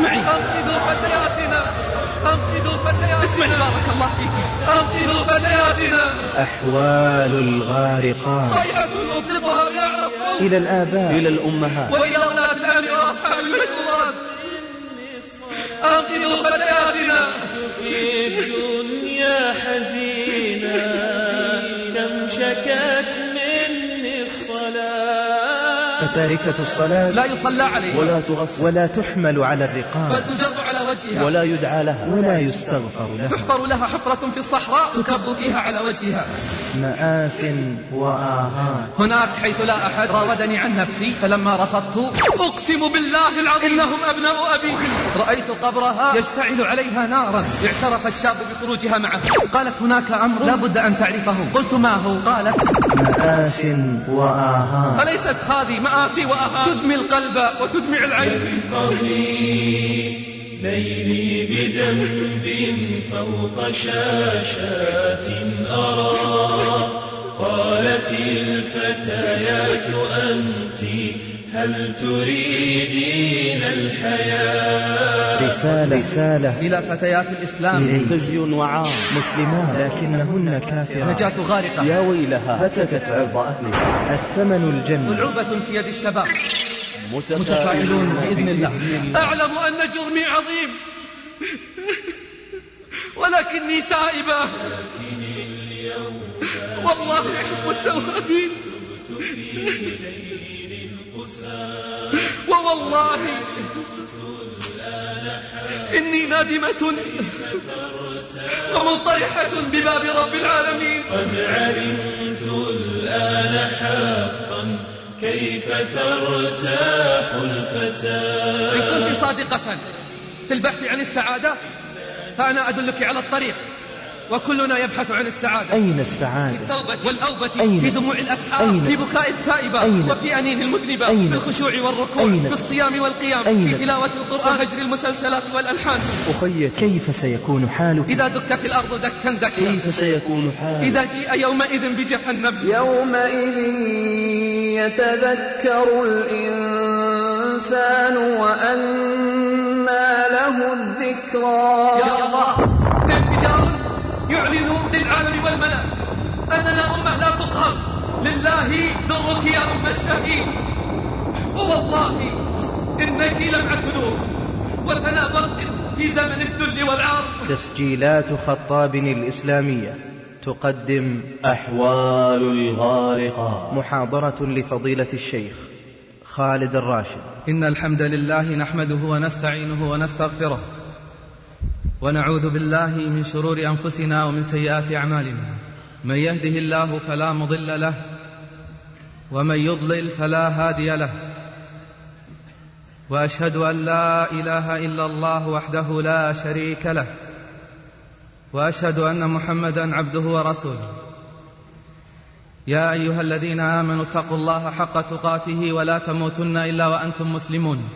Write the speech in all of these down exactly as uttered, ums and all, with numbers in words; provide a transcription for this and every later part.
اسمعي. أنقذوا فتياتنا، أنقذوا فتياتنا. اسمعي بارك الله فيك. أنقذوا فتياتنا. أحوال الغارقات. صيحة أطلقها بأعلى الصوت إلى الآباء، إلى الأمهات، وإلى أولاد الأمن وأصحاب المشورات. أنقذوا فتياتنا. في الدنيا حزينة كم شكت مني الصلاة، فتاركة الصلاة لا يصلى عليها ولا تغسل ولا تحمل على الرقاب، بل تجر على وجهها ولا يدعى لها، ولا يستغفر لها. تحفر لها حفرة في الصحراء تكب فيها على وجهها. مآث وآهات. هناك حيث لا أحد راودني عن نفسي، فلما رفضت أقسم بالله العظيم إنهم أبناء أبيهم. رأيت قبرها يشتعل عليها نارا، اعترف الشاب بخروجها معه. قالت هناك أمر لا بد أن تعرفه. قلت ما هو؟ قالت مآث وآهات. أليست هذه مآسي وآهات تدمي القلب وتدمع العين؟ ليلي بذنب فوق شاشات أرى، قالت الفتيات أنت هل تريدين الحياة. رسالة رسالة إلى فتيات الإسلام، خزي وعار، مسلمات لكنهن كافرات. نجاة غارقة، يا ويلها هتكت عرض أهلها. الثمن الجنة. ملعوبة في يد الشباب، متفائلون متفائلون بإذن الله. أعلم أن جرمي عظيم ولكني تائبة، والله أحب التوابين، ووالله إني نادمة ومنطرحة بباب رب العالمين. قد علمت الآن حقا كيف ترتاح الفتاة. إن كنت صادقة في البحث عن السعادة فأنا أدلك على الطريق، وكلنا يبحث عن السعادة. أين السعادة؟ في التوبة والأوبة، أين؟ في دموع الأسحار، أين؟ في بكاء التائبة، أين؟ وفي أنين المذنبة، أين؟ في الخشوع والركوع، أين؟ في الصيام والقيام، أين؟ في تلاوة القرآن، هجر المسلسلات والألحان. أخي كيف سيكون حالك إذا دكت الأرض دكا دكا، كيف سيكون حالك إذا جيء يومئذ بجهنم. يومئذ يتذكر الإنسان وأنى له الذكرى. يا الله، انفجار يعلن للعالم والملأ أننا أمة لا تقهر، لله درك يا أم الشهيد. ووالله إنك لمعة نور وثنى برق في زمن الذل والعار. تسجيلات خطاب الإسلامية تقدم أحوال الغارقات، محاضرة لفضيلة الشيخ خالد الراشد. إن الحمد لله نحمده ونستعينه ونستغفره، ونعوذ بالله من شرور أنفسنا ومن سيئات أعمالنا. من يهده الله فلا مضل له، ومن يضلل فلا هادي له. وأشهد أن لا إله إلا الله وحده لا شريك له، وأشهد أن محمدا عبده ورسوله. يا أيها الذين آمنوا اتقوا الله حق تقاته ولا تموتن إلا وأنتم مسلمون.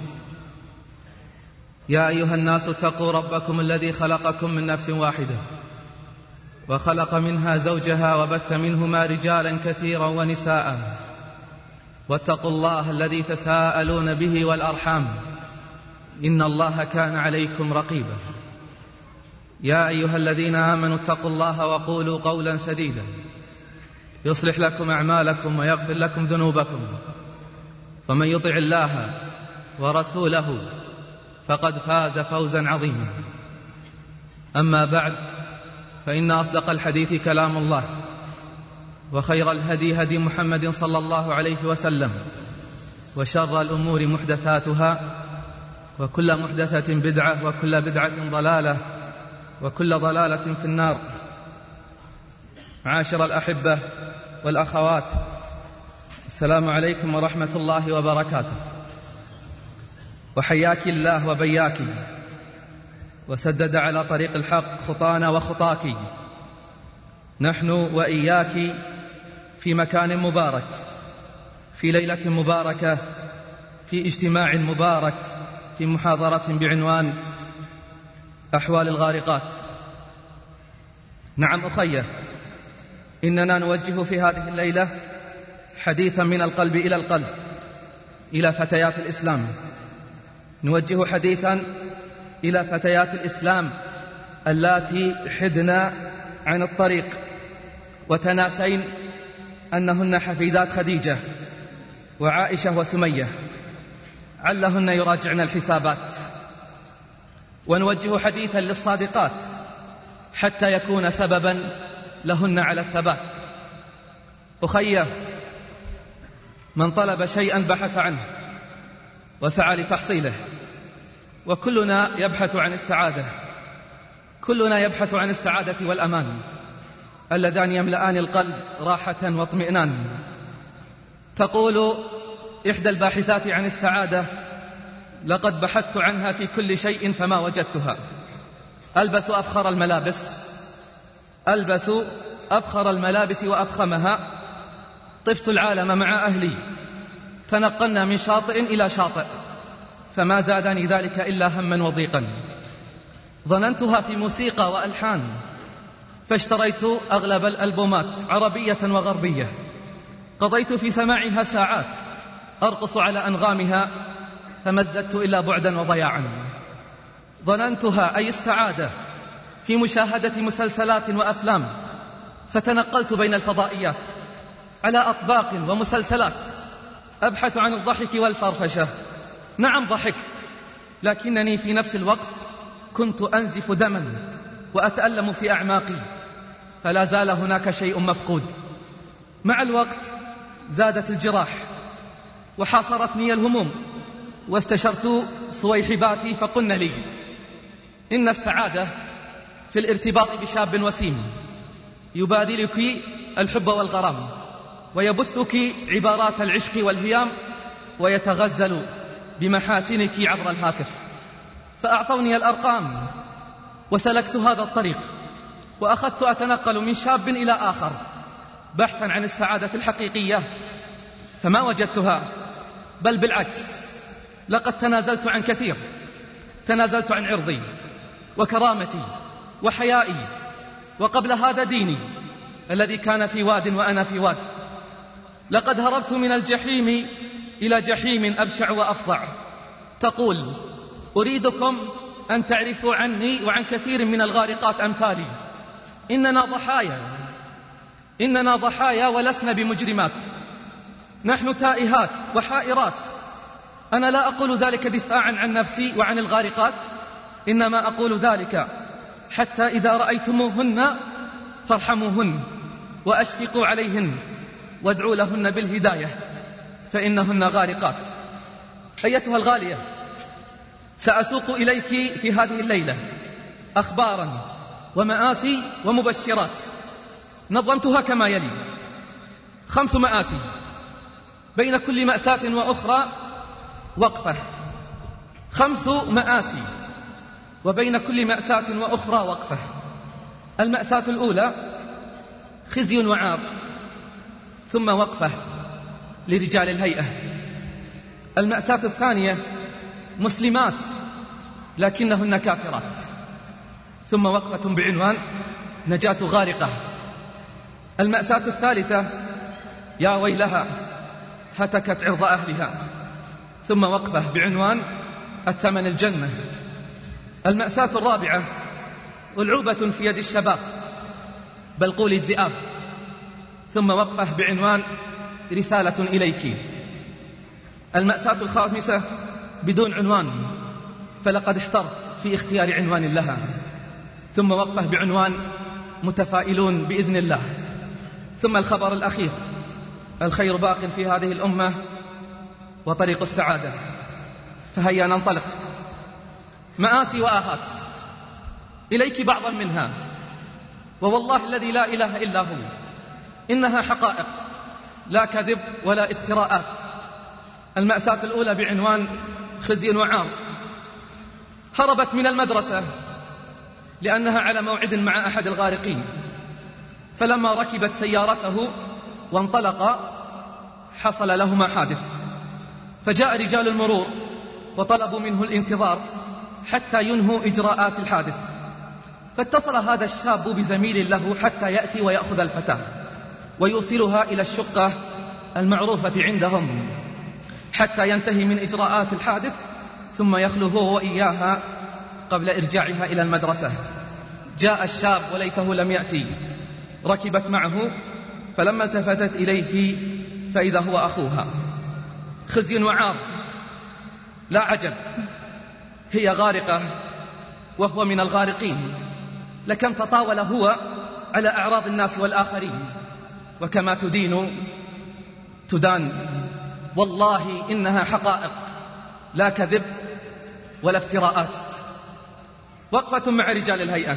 يا أيها الناس اتقوا ربكم الذي خلقكم من نفس واحدة، وخلق منها زوجها، وبث منهما رجالا كثيرا ونساء. واتقوا الله الذي تساءلون به والأرحام، إن الله كان عليكم رقيبا. يا أيها الذين آمنوا اتقوا الله وقولوا قولا سديدا يصلح لكم أعمالكم ويغفر لكم ذنوبكم، ومن يطع الله ورسوله فقد فاز فوزا عظيما. أما بعد، فإن أصدق الحديث كلام الله، وخير الهدي هدي محمد صلى الله عليه وسلم، وشر الأمور محدثاتها، وكل محدثة بدعة، وكل بدعة ضلالة، وكل ضلالة في النار. معاشر الأحبة والأخوات، السلام عليكم ورحمة الله وبركاته. وحياك الله وبياك، وسدد على طريق الحق خطانا وخطاك. نحن وإياك في مكان مبارك، في ليلة مباركة، في اجتماع مبارك، في محاضرة بعنوان أحوال الغارقات. نعم أخيه، إننا نوجه في هذه الليلة حديثا من القلب إلى القلب إلى فتيات الإسلام. نوجه حديثا إلى فتيات الإسلام اللاتي حدن عن الطريق وتناسين أنهن حفيدات خديجة وعائشة وسمية، علهن يراجعن الحسابات. ونوجه حديثا للصادقات حتى يكون سببا لهن على الثبات. أخيه، من طلب شيئا بحث عنه وسعى لتحصيله، وكلنا يبحث عن السعادة، كلنا يبحث عن السعادة والأمان اللذان يملأان القلب راحة واطمئنان. تقول إحدى الباحثات عن السعادة: لقد بحثت عنها في كل شيء فما وجدتها. ألبس أفخر الملابس ألبس أفخر الملابس وأفخمها، طفت العالم مع أهلي، تنقلنا من شاطئ إلى شاطئ، فما زادني ذلك إلا هما وضيقا. ظننتها في موسيقى وألحان، فاشتريت أغلب الألبومات عربية وغربية، قضيت في سماعها ساعات أرقص على أنغامها، فما ازددت إلا بعدا وضياعا. ظننتها أي السعادة في مشاهدة مسلسلات وأفلام، فتنقلت بين الفضائيات على أطباق ومسلسلات أبحث عن الضحك والفرفشة. نعم ضحكت، لكنني في نفس الوقت كنت أنزف دما وأتألم في أعماقي، فلا زال هناك شيء مفقود. مع الوقت زادت الجراح وحاصرتني الهموم، واستشرت صويحباتي فقلن لي: إن السعادة في الارتباط بشاب وسيم يبادلك الحب والغرام، ويبثك عبارات العشق والهيام، ويتغزل بمحاسنك عبر الهاتف. فأعطوني الأرقام وسلكت هذا الطريق، وأخذت أتنقل من شاب إلى آخر بحثا عن السعادة الحقيقية، فما وجدتها، بل بالعكس، لقد تنازلت عن كثير. تنازلت عن عرضي وكرامتي وحيائي، وقبل هذا ديني الذي كان في واد وأنا في واد. لقد هربت من الجحيم إلى جحيم أبشع وأفظع. تقول: أريدكم أن تعرفوا عني وعن كثير من الغارقات أمثالي إننا ضحايا إننا ضحايا ولسنا بمجرمات، نحن تائهات وحائرات. أنا لا أقول ذلك دفاعا عن نفسي وعن الغارقات، إنما أقول ذلك حتى إذا رأيتموهن فارحموهن وأشفقوا عليهن وادعوا لهن بالهداية، فإنهن غارقات. أيتها الغالية، سأسوق إليك في هذه الليلة أخبارا ومآسي ومبشرات، نظمتها كما يلي: خمس مآسي، بين كل مأساة وأخرى وقفة. خمس مآسي وبين كل مأساة وأخرى وقفة. المأساة الأولى خزي وعار، ثم وقفة لرجال الهيئة. المأساة الثانية مسلمات لكنهن كافرات، ثم وقفة بعنوان نجاة غارقة. المأساة الثالثة يا ويلها هتكت عرض أهلها، ثم وقفة بعنوان الثمن الجنة. المأساة الرابعة ألعوبة في يد الشباب، بل قولي الذئاب، ثم وقفة بعنوان رسالة إليك. المأساة الخامسة بدون عنوان، فلقد احترت في اختيار عنوان لها، ثم وقفة بعنوان متفائلون بإذن الله. ثم الخبر الأخير: الخير باق في هذه الأمة وطريق السعادة. فهيا ننطلق. مآسي وآهات، إليك بعضا منها، ووالله الذي لا إله إلا هو إنها حقائق لا كذب ولا افتراءات. المأساة الأولى بعنوان خزي وعار. هربت من المدرسة لأنها على موعد مع أحد الغارقين، فلما ركبت سيارته وانطلق حصل لهما حادث، فجاء رجال المرور وطلبوا منه الانتظار حتى ينهوا إجراءات الحادث. فاتصل هذا الشاب بزميل له حتى يأتي ويأخذ الفتاة ويوصلها إلى الشقة المعروفة عندهم حتى ينتهي من إجراءات الحادث، ثم يخلو هو وإياها قبل إرجاعها إلى المدرسة. جاء الشاب وليته لم يأتي، ركبت معه، فلما التفتت إليه فإذا هو أخوها. خزي وعار، لا عجب، هي غارقة وهو من الغارقين. لكم تطاول هو على أعراض الناس والآخرين، وكما تدين تدان. والله إنها حقائق لا كذب ولا افتراءات. وقفة مع رجال الهيئة.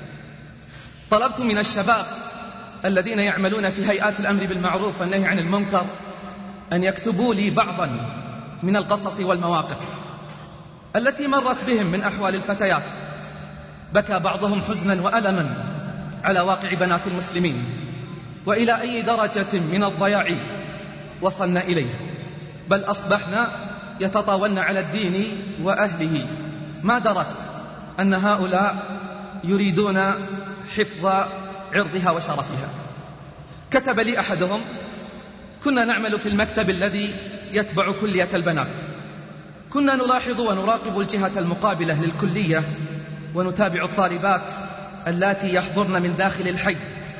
طلبت من الشباب الذين يعملون في هيئات الأمر بالمعروف والنهي عن المنكر أن يكتبوا لي بعضا من القصص والمواقف التي مرت بهم من أحوال الفتيات. بكى بعضهم حزنا وألما على واقع بنات المسلمين، وإلى أي درجة من الضياع وصلنا إليه، بل أصبحنا يتطاولن على الدين وأهله. ما درت أن هؤلاء يريدون حفظ عرضها وشرفها. كتب لي أحدهم: كنا نعمل في المكتب الذي يتبع كلية البنات، كنا نلاحظ ونراقب الجهة المقابلة للكلية، ونتابع الطالبات اللاتي يحضرن من داخل الحي،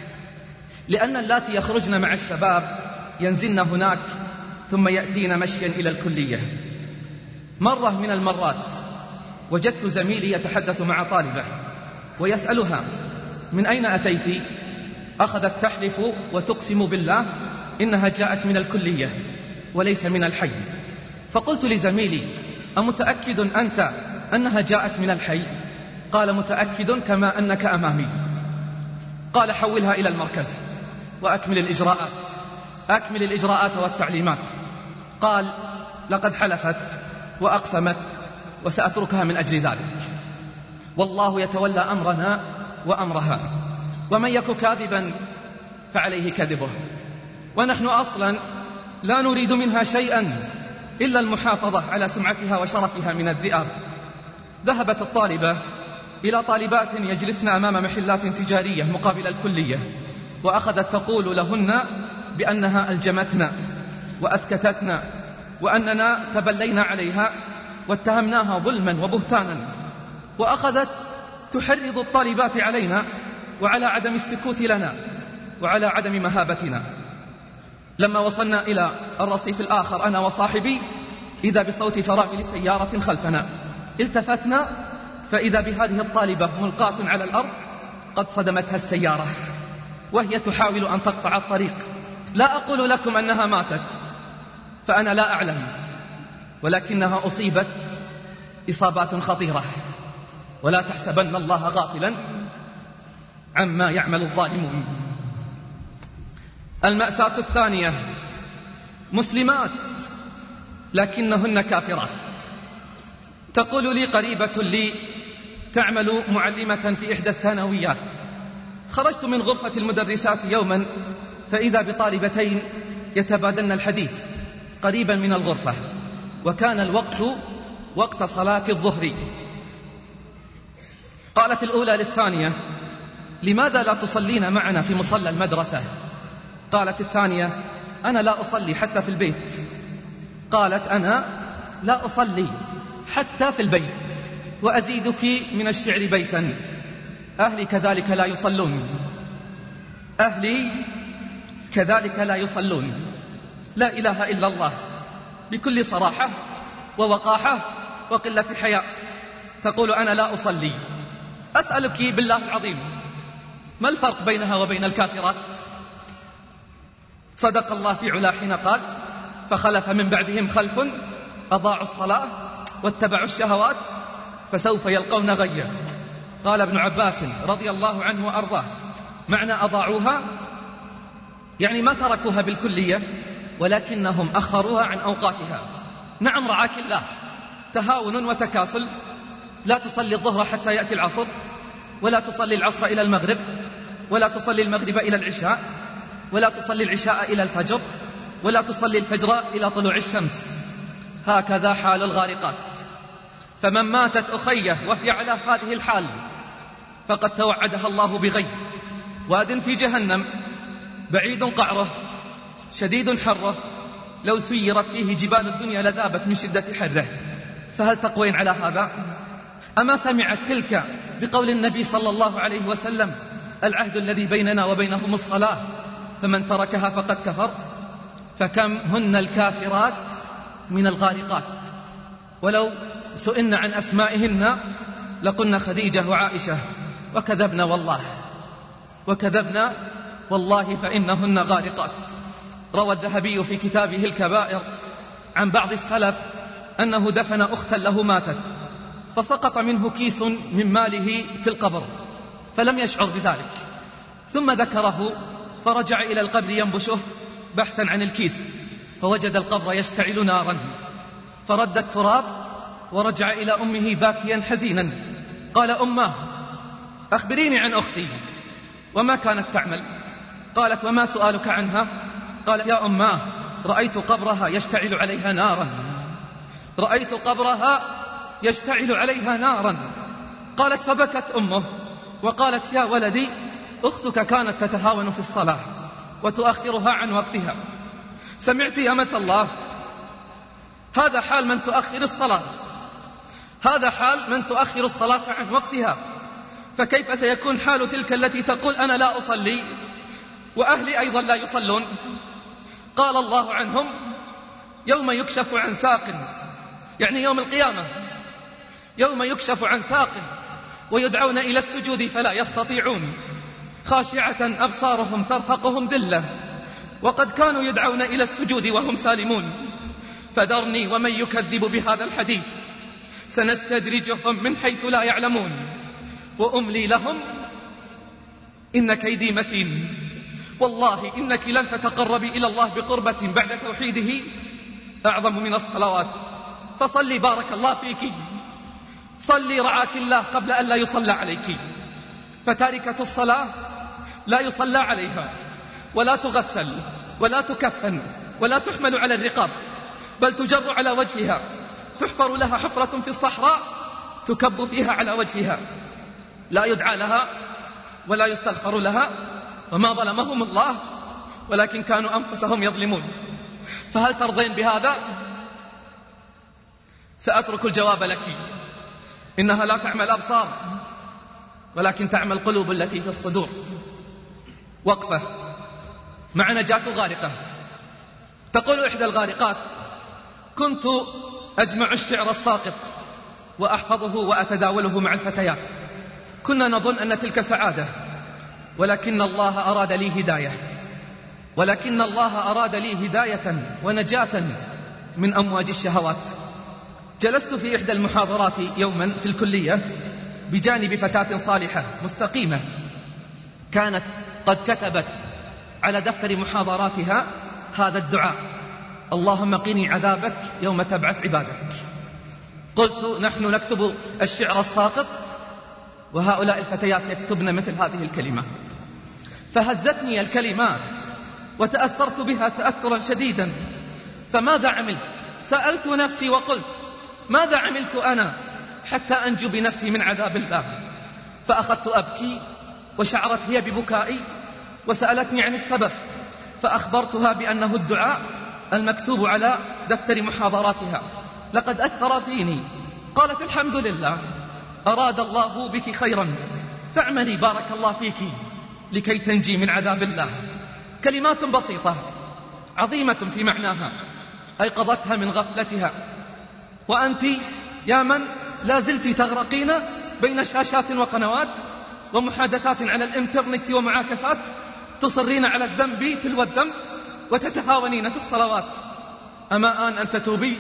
لأن اللاتي يخرجن مع الشباب ينزلن هناك ثم يأتين مشيا إلى الكلية. مرة من المرات وجدت زميلي يتحدث مع طالبة ويسألها: من أين أتيت؟ أخذت تحلف وتقسم بالله إنها جاءت من الكلية وليس من الحي. فقلت لزميلي: أمتأكد أنت أنها جاءت من الحي؟ قال: متأكد كما أنك أمامي. قال: حولها إلى المركز وأكمل الإجراءات أكمل الإجراءات والتعليمات. قال: لقد حلفت وأقسمت وسأتركها من أجل ذلك. والله يتولى أمرنا وأمرها، ومن يك كاذبا فعليه كذبه. ونحن أصلا لا نريد منها شيئا إلا المحافظة على سمعتها وشرفها من الذئاب. ذهبت الطالبة إلى طالبات يجلسن أمام محلات تجارية مقابل الكلية، وأخذت تقول لهن بأنها ألجمتنا وأسكتتنا، وأننا تبلينا عليها واتهمناها ظلما وبهتانا، وأخذت تحرض الطالبات علينا وعلى عدم السكوت لنا وعلى عدم مهابتنا. لما وصلنا إلى الرصيف الآخر أنا وصاحبي، إذا بصوت فرامل سيارة خلفنا. التفتنا فإذا بهذه الطالبة ملقاة على الأرض قد صدمتها السيارة وهي تحاول أن تقطع الطريق. لا أقول لكم أنها ماتت، فأنا لا أعلم، ولكنها أصيبت إصابات خطيرة. ولا تحسبن الله غافلا عما يعمل الظالمون. المأساة الثانية: مسلمات لكنهن كافرات. تقول لي قريبة لي تعمل معلمة في إحدى الثانويات: خرجت من غرفة المدرسات يوما فإذا بطالبتين يتبادلن الحديث قريبا من الغرفة، وكان الوقت وقت صلاة الظهر. قالت الأولى للثانية: لماذا لا تصلين معنا في مصلى المدرسة؟ قالت الثانية: أنا لا أصلي حتى في البيت. قالت: أنا لا أصلي حتى في البيت، وأزيدك من الشعر بيتا: أهلي كذلك لا يصلون أهلي كذلك لا يصلون لا إله إلا الله، بكل صراحة ووقاحة وقلة حياء تقول: أنا لا أصلي. أسألك بالله العظيم، ما الفرق بينها وبين الكافرات؟ صدق الله في علا حين قال: فخلف من بعدهم خلف أضاعوا الصلاة واتبعوا الشهوات فسوف يلقون غيا. قال ابن عباس رضي الله عنه وأرضاه: معنى أضاعوها يعني ما تركوها بالكلية، ولكنهم أخروها عن أوقاتها. نعم رعاك الله، تهاون وتكاسل. لا تصلي الظهر حتى يأتي العصر، ولا تصلي العصر إلى المغرب، ولا تصلي المغرب إلى العشاء، ولا تصلي العشاء إلى الفجر، ولا تصلي الفجر إلى طلوع الشمس. هكذا حال الغارقات. فمن ماتت أخيه وهي على هذه الحال فقد توعدها الله بغي، واد في جهنم بعيد قعره شديد حره، لو سيرت فيه جبال الدنيا لذابت من شدة حره. فهل تقوين على هذا؟ أما سمعت تلك بقول النبي صلى الله عليه وسلم: العهد الذي بيننا وبينهم الصلاة فمن تركها فقد كفر؟ فكم هن الكافرات من الغارقات، ولو سئلنا عن أسمائهن لقلنا خديجة وعائشة، وكذبنا والله وكذبنا والله فإنهن غارقات. روى الذهبي في كتابه الكبائر عن بعض السلف أنه دفن أختا له ماتت، فسقط منه كيس من ماله في القبر فلم يشعر بذلك، ثم ذكره فرجع إلى القبر ينبشه بحثا عن الكيس، فوجد القبر يشتعل نارا، فرد التراب ورجع إلى أمه باكيا حزينا. قال: أماه أخبريني عن أختي، وما كانت تعمل؟ قالت: وما سؤالك عنها؟ قال: يا أماه رأيت قبرها يشتعل عليها نارا رأيت قبرها يشتعل عليها نارا قالت: فبكت أمه وقالت: يا ولدي أختك كانت تتهاون في الصلاة وتؤخرها عن وقتها. سمعت يا أمة الله؟ هذا حال من تؤخر الصلاة، هذا حال من تؤخر الصلاة عن وقتها، فكيف سيكون حال تلك التي تقول: أنا لا أصلي وأهلي أيضا لا يصلون؟ قال الله عنهم: يوم يكشف عن ساق، يعني يوم القيامة، يوم يكشف عن ساق ويدعون إلى السجود فلا يستطيعون، خاشعة أبصارهم ترهقهم ذلة وقد كانوا يدعون إلى السجود وهم سالمون. فذرني ومن يكذب بهذا الحديث سنستدرجهم من حيث لا يعلمون وأملي لهم إن كيدي متين. والله إنك لن تتقربي إلى الله بقربة بعد توحيده أعظم من الصلوات، فصلي بارك الله فيك، صلي رعاك الله قبل أن لا يصلى عليك. فتاركة الصلاة لا يصلى عليها ولا تغسل ولا تكفن ولا تحمل على الرقاب، بل تجر على وجهها، تحفر لها حفرة في الصحراء تكب فيها على وجهها، لا يدعى لها ولا يستغفر لها، وما ظلمهم الله ولكن كانوا أنفسهم يظلمون. فهل ترضين بهذا؟ سأترك الجواب لك. إنها لا تعمى الأبصار ولكن تعمى القلوب التي في الصدور. وقفة مع نجاة غارقة. تقول إحدى الغارقات: كنت أجمع الشعر الساقط وأحفظه وأتداوله مع الفتيات، كنا نظن أن تلك سعادة، ولكن الله أراد لي هداية ولكن الله أراد لي هداية ونجاة من أمواج الشهوات. جلست في إحدى المحاضرات يوما في الكلية بجانب فتاة صالحة مستقيمة، كانت قد كتبت على دفتر محاضراتها هذا الدعاء: اللهم قني عذابك يوم تبعث عبادك. قلت: نحن نكتب الشعر الساقط وهؤلاء الفتيات يكتبن مثل هذه الكلمات. فهزتني الكلمات وتأثرت بها تأثرا شديدا، فماذا عملت؟ سألت نفسي وقلت: ماذا عملت أنا حتى أنجو بنفسي من عذاب الله؟ فأخذت أبكي وشعرت هي ببكائي وسألتني عن السبب، فأخبرتها بأنه الدعاء المكتوب على دفتر محاضراتها لقد أثر فيني. قالت: الحمد لله، أراد الله بك خيرا، فاعملي بارك الله فيك لكي تنجي من عذاب الله. كلمات بسيطة عظيمة في معناها أيقظتها من غفلتها. وأنت يا من لا زلت تغرقين بين شاشات وقنوات ومحادثات على الإنترنت ومعاكسات، تصرين على الذنب تلو الذنب وتتهاونين في الصلوات، أما آن أن تتوبي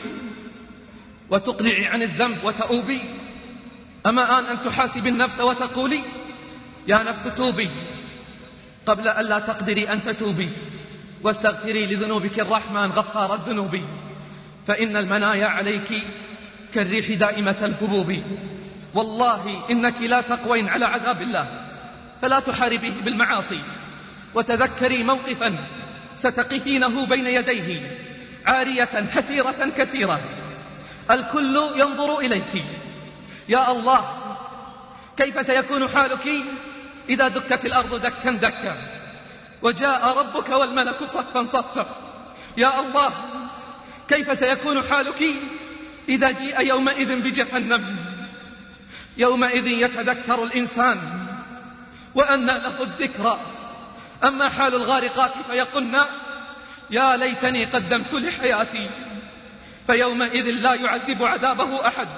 وتقلعي عن الذنب وتؤوبي؟ أما آن أن تحاسبي النفس وتقولي: يا نفس توبي قبل أن لا تقدري أن تتوبي، واستغفري لذنوبك الرحمن غفار الذنوب، فإن المنايا عليك كالريح دائمة الهبوب. والله إنك لا تقوين على عذاب الله، فلا تحاربيه بالمعاصي، وتذكري موقفا ستقفينه بين يديه عارية حسيرة كثيرة، الكل ينظر إليك. يا الله، كيف سيكون حالك إذا دكت الأرض دكا دكا وجاء ربك والملك صفا صفا؟ يا الله، كيف سيكون حالك إذا جيء يومئذ بجهنم؟ يومئذ يتذكر الإنسان وأنى له الذكرى. أما حال الغارقات فيقولن يا ليتني قدمت لحياتي، فيومئذ لا يعذب عذابه أحد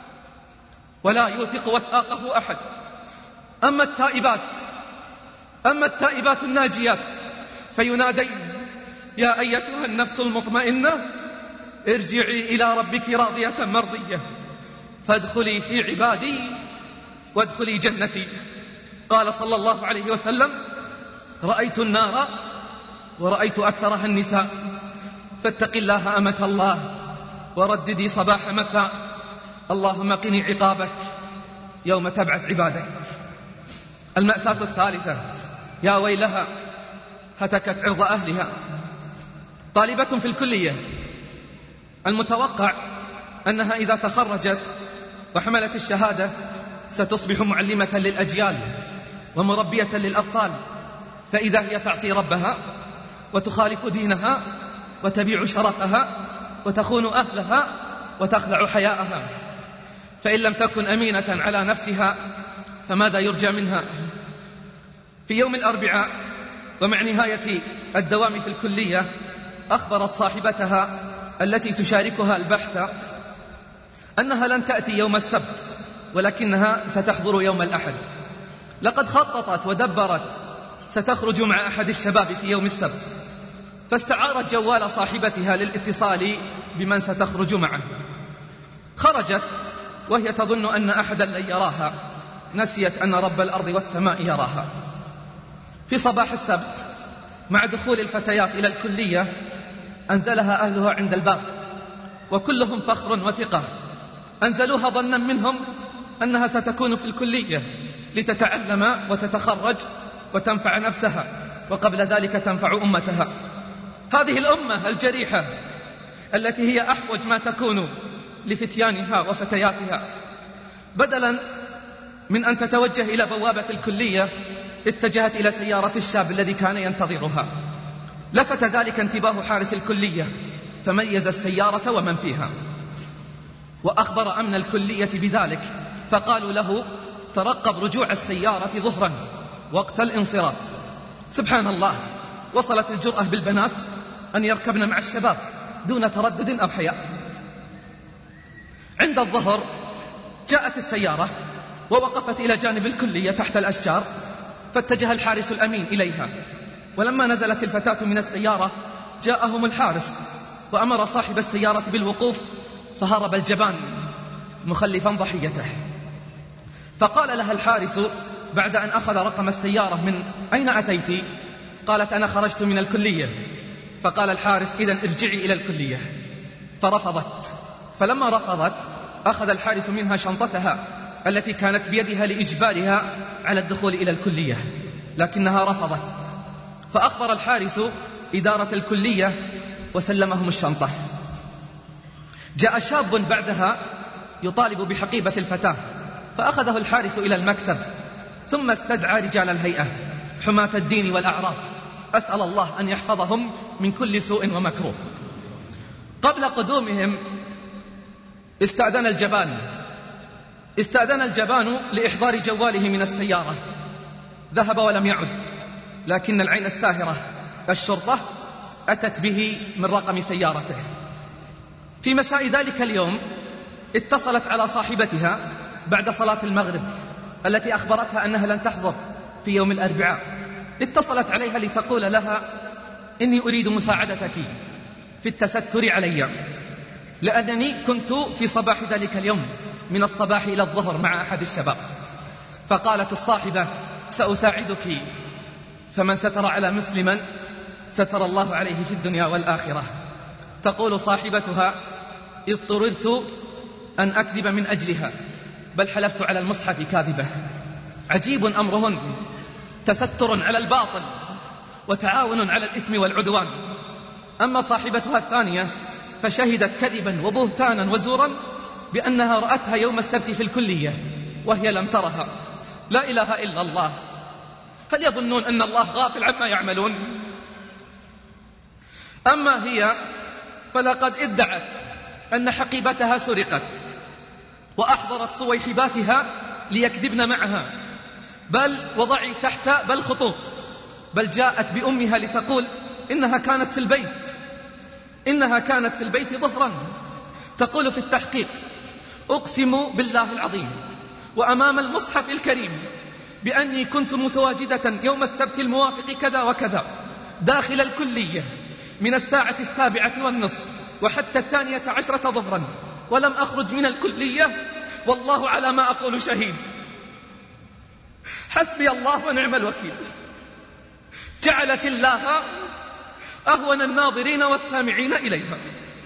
ولا يوثق وثاقه أحد. أما التائبات أما التائبات الناجيات فينادين يا أيتها النفس المطمئنة ارجعي إلى ربك راضية مرضية فادخلي في عبادي وادخلي جنتي. قال صلى الله عليه وسلم رأيت النار ورأيت أكثرها النساء، فاتق الله أمة الله ورددي صباح مساء، اللهم قني عقابك يوم تبعث عبادك. المأساة الثالثة يا ويلها هتكت عرض أهلها. طالبة في الكلية المتوقع أنها إذا تخرجت وحملت الشهادة ستصبح معلمة للأجيال ومربية للأطفال، فإذا هي تعصي ربها وتخالف دينها وتبيع شرفها وتخون أهلها وتخلع حياءها. فإن لم تكن أمينة على نفسها فماذا يرجى منها؟ في يوم الأربعاء ومع نهاية الدوام في الكلية أخبرت صاحبتها التي تشاركها البحث أنها لن تأتي يوم السبت ولكنها ستحضر يوم الأحد. لقد خططت ودبرت ستخرج مع أحد الشباب في يوم السبت، فاستعارت جوال صاحبتها للاتصال بمن ستخرج معه. خرجت وهي تظن أن أحدا لن يراها، نسيت أن رب الأرض والسماء يراها. في صباح السبت مع دخول الفتيات إلى الكلية أنزلها أهلها عند الباب وكلهم فخر وثقة. أنزلوها ظنا منهم أنها ستكون في الكلية لتتعلم وتتخرج وتنفع نفسها وقبل ذلك تنفع أمتها. هذه الأمة الجريحة التي هي أحوج ما تكون لفتيانها وفتياتها، بدلا من أن تتوجه إلى بوابة الكلية اتجهت إلى سيارة الشاب الذي كان ينتظرها. لفت ذلك انتباه حارس الكلية فميز السيارة ومن فيها، وأخبر أمن الكلية بذلك فقالوا له ترقب رجوع السيارة ظهرا وقت الانصراف. سبحان الله، وصلت الجرأة بالبنات أن يركبن مع الشباب دون تردد أو حياء. عند الظهر جاءت السيارة ووقفت إلى جانب الكلية تحت الأشجار، فاتجه الحارس الأمين إليها، ولما نزلت الفتاة من السيارة جاءهم الحارس وأمر صاحب السيارة بالوقوف، فهرب الجبان مخلفا ضحيته. فقال لها الحارس بعد أن أخذ رقم السيارة من أين أتيت؟ قالت أنا خرجت من الكلية. فقال الحارس إذن ارجعي إلى الكلية. فرفضت، فلما رفضت أخذ الحارس منها شنطتها التي كانت بيدها لإجبارها على الدخول إلى الكلية، لكنها رفضت. فأخبر الحارس إدارة الكلية وسلمهم الشنطة. جاء شاب بعدها يطالب بحقيبة الفتاة، فأخذه الحارس إلى المكتب، ثم استدعى رجال الهيئة حماة الدين والأعراف، أسأل الله أن يحفظهم من كل سوء ومكروه. قبل قدومهم استأذن الجبان استأذن الجبان لإحضار جواله من السيارة. ذهب ولم يعد، لكن العين الساهرة الشرطة أتت به من رقم سيارته. في مساء ذلك اليوم اتصلت على صاحبتها بعد صلاة المغرب التي أخبرتها أنها لن تحضر في يوم الأربعاء. اتصلت عليها لتقول لها إني أريد مساعدتك في التستر علي، لأنني كنت في صباح ذلك اليوم من الصباح إلى الظهر مع أحد الشباب. فقالت الصاحبة سأساعدك، فمن ستر على مسلما ستر الله عليه في الدنيا والآخرة. تقول صاحبتها اضطررت أن أكذب من أجلها، بل حلفت على المصحف كاذبة. عجيب أمرهن، تستر على الباطل وتعاون على الإثم والعدوان. أما صاحبتها الثانية فشهدت كذبا وبهتانا وزورا بأنها رأتها يوم السبت في الكلية وهي لم ترها. لا إله إلا الله، هل يظنون أن الله غافل عما يعملون؟ أما هي فلقد ادعت أن حقيبتها سرقت، وأحضرت صويحباتها ليكذبن معها، بل وضعي تحت بل خطوط، بل جاءت بأمها لتقول إنها كانت في البيت إنها كانت في البيت ظهرا. تقول في التحقيق: أقسم بالله العظيم وأمام المصحف الكريم بأني كنت متواجدة يوم السبت الموافق كذا وكذا داخل الكلية من الساعة السابعة والنصف وحتى الثانية عشرة ظهرا، ولم أخرج من الكلية، والله على ما أقول شهيد. حسبي الله ونعم الوكيل. جعلت الله أهون الناظرين والسامعين إليها.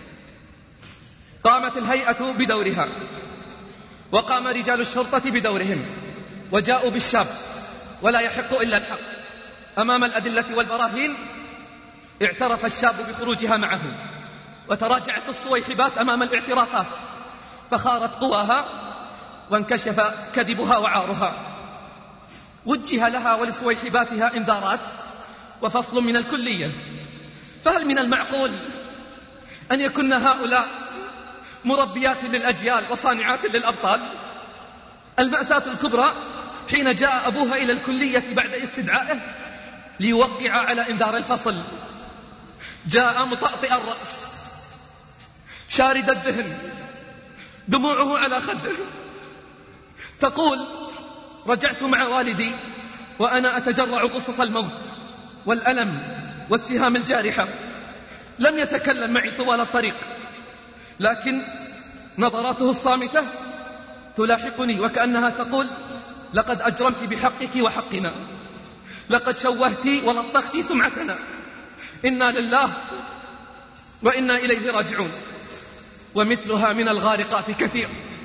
قامت الهيئة بدورها، وقام رجال الشرطة بدورهم، وجاءوا بالشاب، ولا يحق إلا الحق. أمام الأدلة والبراهين اعترف الشاب بخروجها معه، وتراجعت الصويحبات أمام الاعترافات، فخارت قواها وانكشف كذبها وعارها. وجه لها ولصويحباتها إنذارات وفصل من الكلية. فهل من المعقول أن يكن هؤلاء مربيات للأجيال وصانعات للأبطال؟ المأساة الكبرى حين جاء أبوها إلى الكلية بعد استدعائه ليوقع على إنذار الفصل. جاء مطأطئ الرأس، شارد الذهن، دموعه على خده. تقول: رجعت مع والدي وأنا أتجرع قصص الموت والألم والسهام الجارحة. لم يتكلم معي طوال الطريق، لكن نظراته الصامتة تلاحقني وكأنها تقول: لقد أجرمت بحقك وحقنا، لقد شوهت ولطخت سمعتنا، إنا لله وإنا إليه راجعون. ومثلها من الغارقات كثير.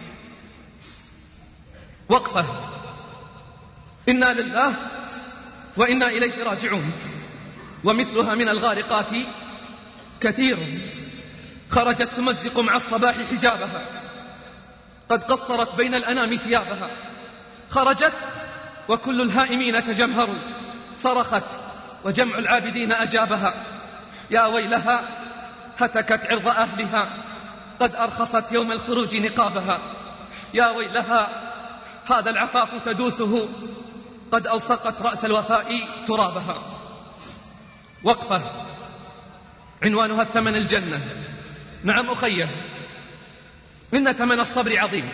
وقفة. إنا لله وإنا إليه راجعون. ومثلها من الغارقات كثير. خرجت تمزق مع الصباح حجابها، قد قصرت بين الأنام ثيابها. خرجت وكل الهائمين تجمهروا. صرخت وجمع العابدين أجابها. يا ويلها، هتكت عرض أهلها، قد أرخصت يوم الخروج نقابها. يا ويلها، هذا العفاف تدوسه، قد ألصقت رأس الوفاء ترابها. وقفة. عنوانها الثمن الجنة. نعم أخيه، إن ثمن الصبر عظيم،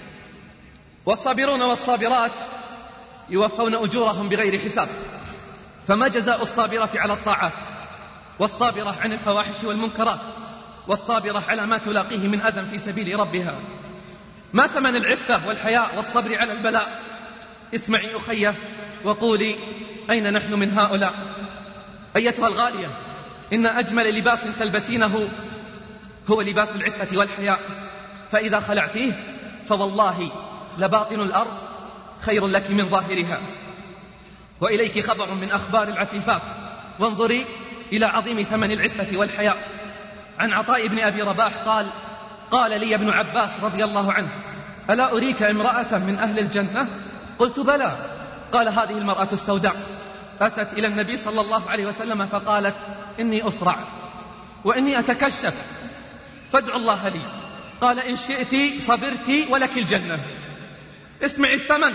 والصابرون والصابرات يوفون أجورهم بغير حساب. فما جزاء الصابرة على الطاعات، والصابرة عن الفواحش والمنكرات، والصابرة على ما تلاقيه من أذى في سبيل ربها؟ ما ثمن العفة والحياء والصبر على البلاء؟ اسمعي أخيه وقولي: أين نحن من هؤلاء؟ أيتها الغالية، إن أجمل لباس تلبسينه هو لباس العفة والحياء، فإذا خلعتيه فوالله لباطن الأرض خير لك من ظاهرها. وإليك خبر من أخبار العفيفات، وانظري إلى عظيم ثمن العفة والحياء. عن عطاء بن أبي رباح قال: قال لي ابن عباس رضي الله عنه: ألا أريك امرأة من أهل الجنة؟ قلت: بلى. قال: هذه المرأة السوداء أتت إلى النبي صلى الله عليه وسلم فقالت: إني أسرع وإني أتكشف، فادعوا الله لي. قال: إن شئت صبرت ولك الجنة. اسمع الثمن،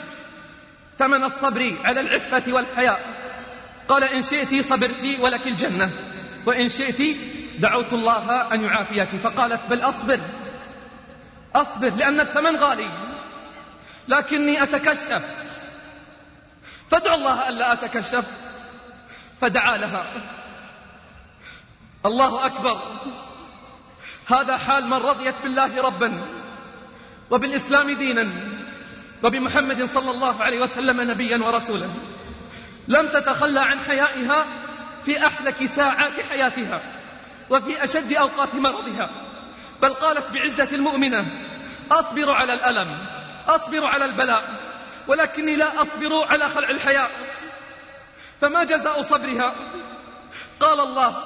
ثمن الصبر على العفة والحياء. قال: إن شئت صبرت ولك الجنة، وإن شئت دعوت الله أن يعافيك. فقالت: بل أصبر أصبر لأن الثمن غالي، لكني أتكشف، فادعوا الله ألا أتكشف. فدعا لها. الله أكبر، هذا حال من رضيت بالله ربا وبالإسلام دينا وبمحمد صلى الله عليه وسلم نبيا ورسولا. لم تتخلى عن حيائها في أحلك ساعات حياتها وفي أشد أوقات مرضها، بل قالت بعزة المؤمنة: أصبر على الألم، أصبر على البلاء، ولكني لا أصبر على خلع الحياء. فما جزاء صبرها؟ قال الله: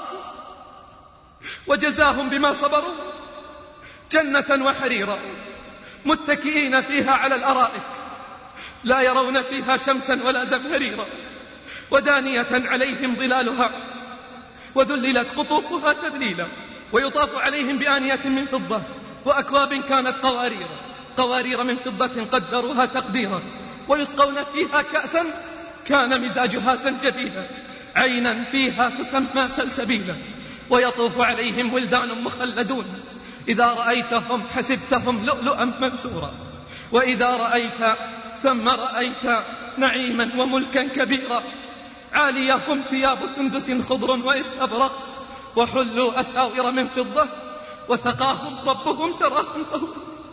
وجزاهم بما صبروا جنة وحريرا متكئين فيها على الأرائك لا يرون فيها شمسا ولا زمهريرا، ودانية عليهم ظلالها وذللت قطوفها تذليلا، ويطاف عليهم بآنية من فضة وأكواب كانت قوارير. قوارير من فضة قدروها تقديرا، ويسقون فيها كأسا كان مزاجها زنجبيلا، عينا فيها تسمى سلسبيلا، ويطوف عليهم ولدان مخلدون، إذا رأيتهم حسبتهم لؤلؤا منثورا، وإذا رأيت ثم رأيت نعيما وملكا كبيرا، عاليهم ثياب سندس خضر واستبرق، وحلوا أساور من فضة، وسقاهم ربهم شرابا طهورا.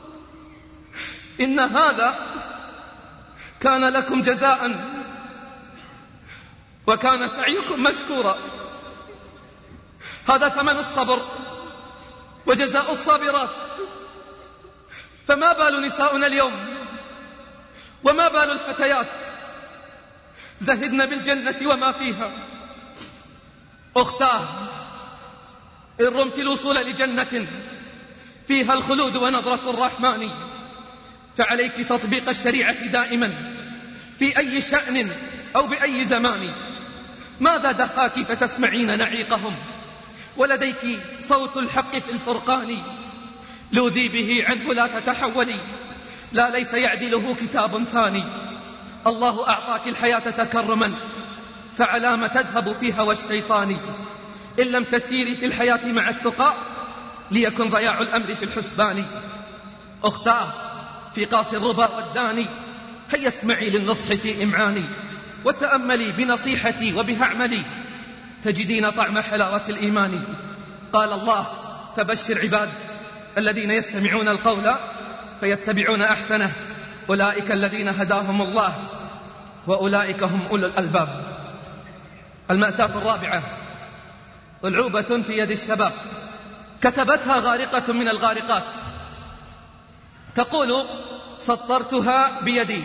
إن هذا كان لكم جزاء وكان سعيكم مشكورا. هذا ثمن الصبر وجزاء الصابرات. فما بال نساؤنا اليوم وما بال الفتيات زهدن بالجنة وما فيها؟ أختاه، إن رمت الوصول لجنة فيها الخلود ونظرة الرحمن فعليك تطبيق الشريعة دائما في أي شأن أو بأي زمان. ماذا دهاك فتسمعين نعيقهم ولديك صوت الحق في الفرقان؟ لوذي به عنه لا تتحولي، لا ليس يعدله كتاب ثاني. الله أعطاك الحياة تكرما فعلام تذهب في هوى الشيطان. إن لم تسيري في الحياة مع التقى ليكن ضياع الأمر في الحسبان. أختاه في قاص الربا والداني، هيا اسمعي للنصح في إمعاني، وتأملي بنصيحتي وبها اعملي، تجدين طعم حلاوة الإيمان. قال الله: فبشر عباد الذين يستمعون القول فيتبعون أحسنه، أولئك الذين هداهم الله وأولئك هم أولو الألباب. المأساة الرابعة: ألعوبة في يد الشباب كتبتها غارقة من الغارقات، تقول: سطرتها بيدي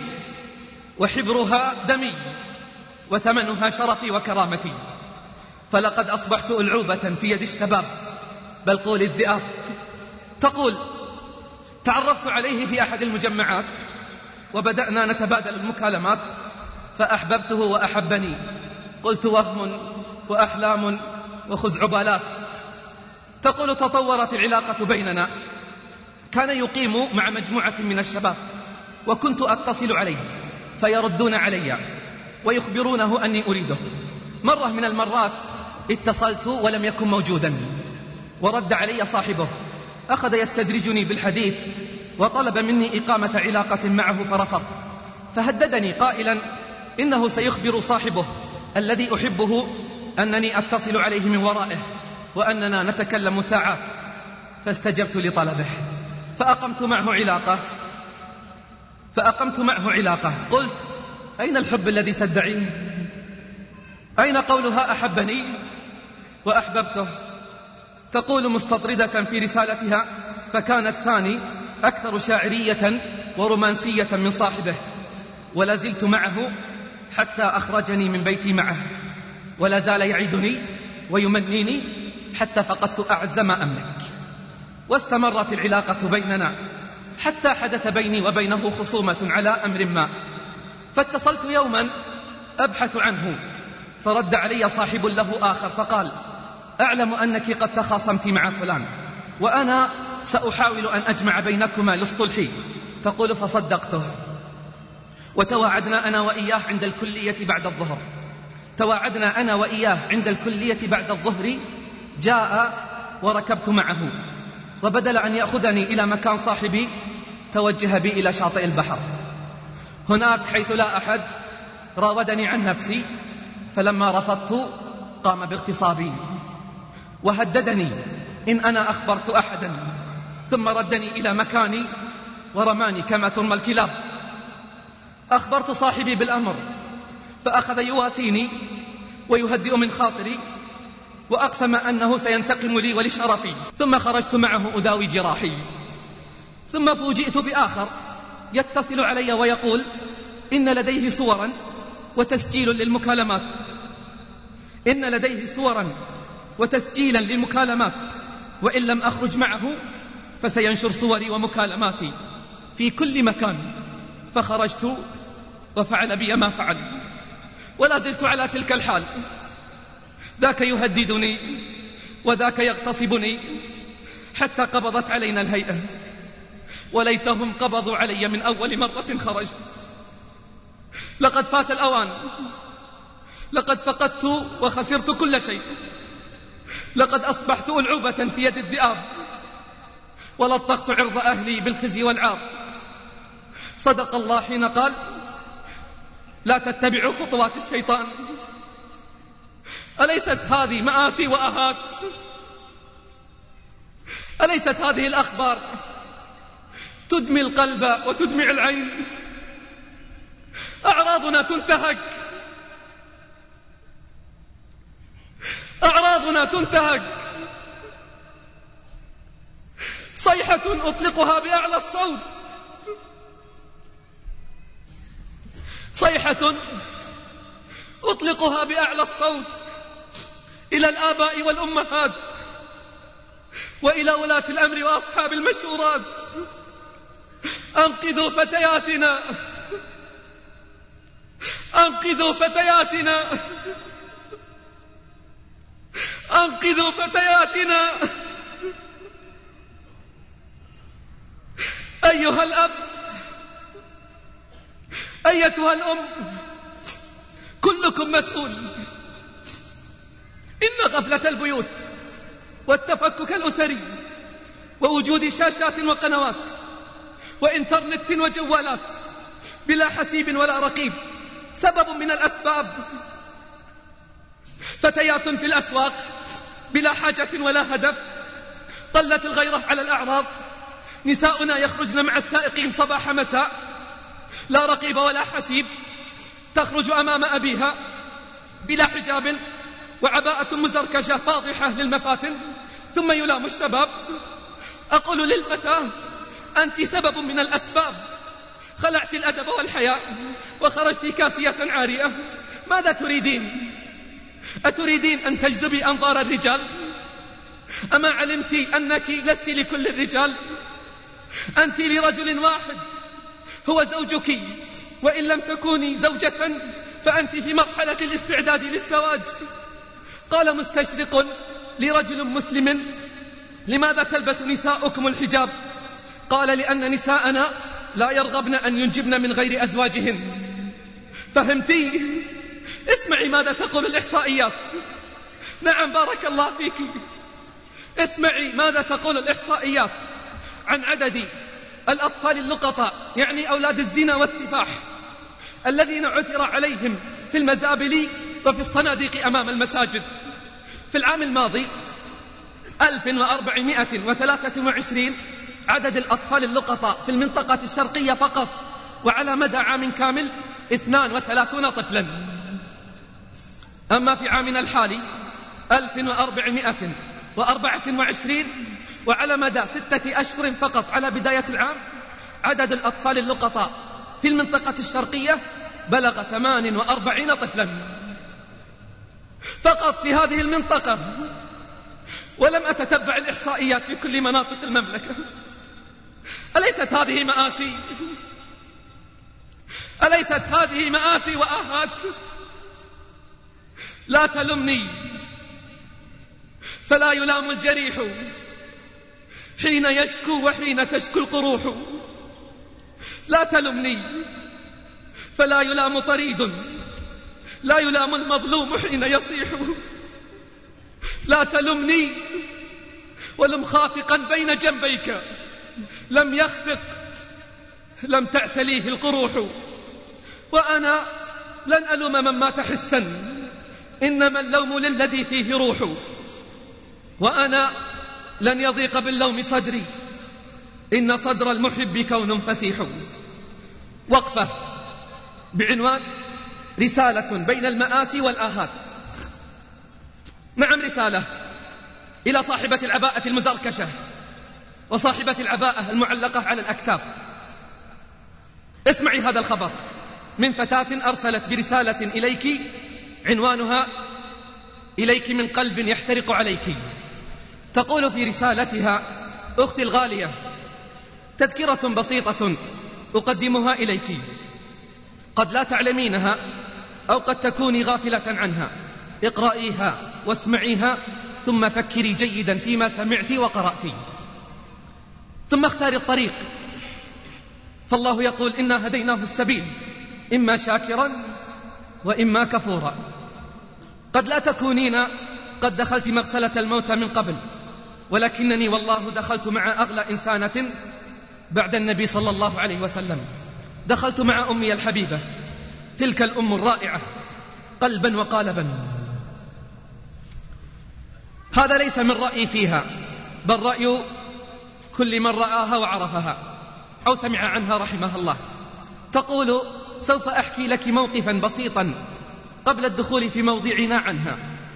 وحبرها دمي وثمنها شرفي وكرامتي. فلقد أصبحت ألعوبة في يد الشباب، بل قول الذئاب. تقول: تعرفت عليه في أحد المجمعات وبدأنا نتبادل المكالمات فأحببته وأحبني. قلت: وهم وأحلام وخزعبلات. تقول: تطورت العلاقة بيننا، كان يقيم مع مجموعة من الشباب وكنت أتصل عليه فيردون علي ويخبرونه أني أريده. مرة من المرات اتصلت ولم يكن موجودا، ورد علي صاحبه، أخذ يستدرجني بالحديث وطلب مني إقامة علاقة معه فرفض، فهددني قائلا إنه سيخبر صاحبه الذي أحبه أنني أتصل عليه من ورائه وأننا نتكلم ساعات. فاستجبت لطلبه فأقمت معه علاقة فأقمت معه علاقة قلت: أين الحب الذي تدعيه؟ أين قولها أحبني وأحببته؟ تقول مستطردة في رسالتها: فكان الثاني أكثر شاعرية ورومانسية من صاحبه، ولا زلت معه حتى أخرجني من بيتي معه، ولا زال يعيدني ويمنيني حتى فقدت أعز ما أملك. واستمرت العلاقة بيننا حتى حدث بيني وبينه خصومة على أمر ما، فاتصلت يوما أبحث عنه، فرد علي صاحب له آخر فقال: أعلم أنك قد تخاصمت مع فلان، وأنا سأحاول أن أجمع بينكما للصلح. تقول: فصدقته، وتواعدنا أنا وإياه عند الكلية بعد الظهر. تواعدنا أنا وإياه عند الكلية بعد الظهر. جاء وركبت معه، وبدل أن يأخذني إلى مكان صاحبي توجه بي إلى شاطئ البحر. هناك حيث لا أحد راودني عن نفسي، فلما رفضت قام باغتصابي وهددني إن أنا أخبرت أحدا، ثم ردني إلى مكاني ورماني كما ترمى الكلاب. أخبرت صاحبي بالأمر فأخذ يواسيني ويهدئ من خاطري، وأقسم أنه سينتقم لي ولشرفي. ثم خرجت معه أداوي جراحي، ثم فوجئت بآخر يتصل علي ويقول إن لديه صورا وتسجيل للمكالمات إن لديه صورا وتسجيلا للمكالمات وإن لم أخرج معه فسينشر صوري ومكالماتي في كل مكان. فخرجت وفعل بي ما فعل، ولا زلت على تلك الحال، ذاك يهددني وذاك يغتصبني، حتى قبضت علينا الهيئة وليتهم قبضوا علي من أول مرة خرجت. لقد فات الأوان، لقد فقدت وخسرت كل شيء، لقد أصبحت ألعوبة في يد الذئاب، ولطخت عرض أهلي بالخزي والعار. صدق الله حين قال: لا تتبعوا خطوات الشيطان. أليست هذه مآسي وأهات؟ أليست هذه الأخبار تدمي القلب وتدمع العين؟ أعراضنا تنتهك، أعراضنا تنتهك. صيحة أطلقها بأعلى الصوت، صيحة أطلقها بأعلى الصوت إلى الآباء والأمهات وإلى ولاة الأمر وأصحاب المشورات: أنقذوا فتياتنا، أنقذوا فتياتنا، أنقذوا فتياتنا. أيها الأب، أيتها الأم، كلكم مسؤول. إن غفلة البيوت والتفكك الأسري ووجود شاشات وقنوات وإنترنت وجوالات بلا حسيب ولا رقيب سبب من الأسباب. فتيات في الأسواق بلا حاجة ولا هدف، قلت الغيرة على الأعراض. نساؤنا يخرجن مع السائقين صباح مساء، لا رقيب ولا حسيب. تخرج أمام أبيها بلا حجاب وعباءة مزركشة فاضحة للمفاتن، ثم يلام الشباب. أقول للفتاة: أنت سبب من الأسباب، خلعت الأدب والحياء وخرجت كاسية عارية. ماذا تريدين؟ أتريدين أن تجذبي أنظار الرجال؟ أما علمت أنك لست لكل الرجال؟ أنت لرجل واحد هو زوجك، وإن لم تكوني زوجة فأنت في مرحلة الاستعداد للزواج. قال مستشرق لرجل مسلم: لماذا تلبس نساؤكم الحجاب؟ قال: لأن نساءنا لا يرغبن أن ينجبن من غير أزواجهن. فهمتي؟ اسمعي ماذا تقول الإحصائيات. نعم، بارك الله فيك. اسمعي ماذا تقول الإحصائيات عن عدد الأطفال اللقطاء، يعني أولاد الزنا والسفاح، الذين عثر عليهم في المزابل وفي الصناديق أمام المساجد. في العام الماضي ألف وأربعمائة وثلاثة وعشرين عدد الأطفال اللقطاء في المنطقة الشرقية فقط، وعلى مدى عام كامل اثنان وثلاثون طفلا. أما في عامنا الحالي ألف وأربعمائة وأربعة وعشرين، وعلى مدى ستة أشهر فقط على بداية العام عدد الأطفال اللقطاء في المنطقة الشرقية بلغ ثمان وأربعين طفلا فقط في هذه المنطقة. ولم أتتبع الإحصائيات في كل مناطق المملكة. أليست هذه مآسي؟ أليست هذه مآسي وآهات؟ لا تلمني، فلا يلام الجريح حين يشكو وحين تشكو القروح. لا تلمني، فلا يلام طريد، لا يلام المظلوم حين يصيح. لا تلمني، ولم خافقا بين جنبيك لم يخفق، لم تعتليه القروح. وأنا لن ألوم من مات حسا، إنما اللوم للذي فيه روح. وأنا لن يضيق باللوم صدري، إن صدر المحب كون فسيح. وقفة بعنوان: رسالة بين المآسي والآهات. نعم، رسالة إلى صاحبة العباءة المزركشة وصاحبة العباءة المعلقة على الأكتاف. اسمعي هذا الخبر من فتاة أرسلت برسالة إليك، عنوانها: إليك من قلب يحترق عليك. تقول في رسالتها: أختي الغالية، تذكرة بسيطة أقدمها إليك، قد لا تعلمينها أو قد تكوني غافلة عنها. اقرأيها واسمعيها، ثم فكري جيدا فيما سمعت وقرأت، ثم اختاري الطريق فالله يقول إنا هديناه السبيل إما شاكرا وإما كفورا. قد لا تكونين قد دخلت مغسلة الموت من قبل، ولكنني والله دخلت مع أغلى إنسانة بعد النبي صلى الله عليه وسلم. دخلت مع أمي الحبيبة، تلك الأم الرائعة قلبا وقالبا. هذا ليس من رأيي فيها، بل رأي كل من رآها وعرفها أو سمع عنها رحمها الله. تقول: سوف أحكي لك موقفا بسيطا قبل الدخول في موضعنا عنها.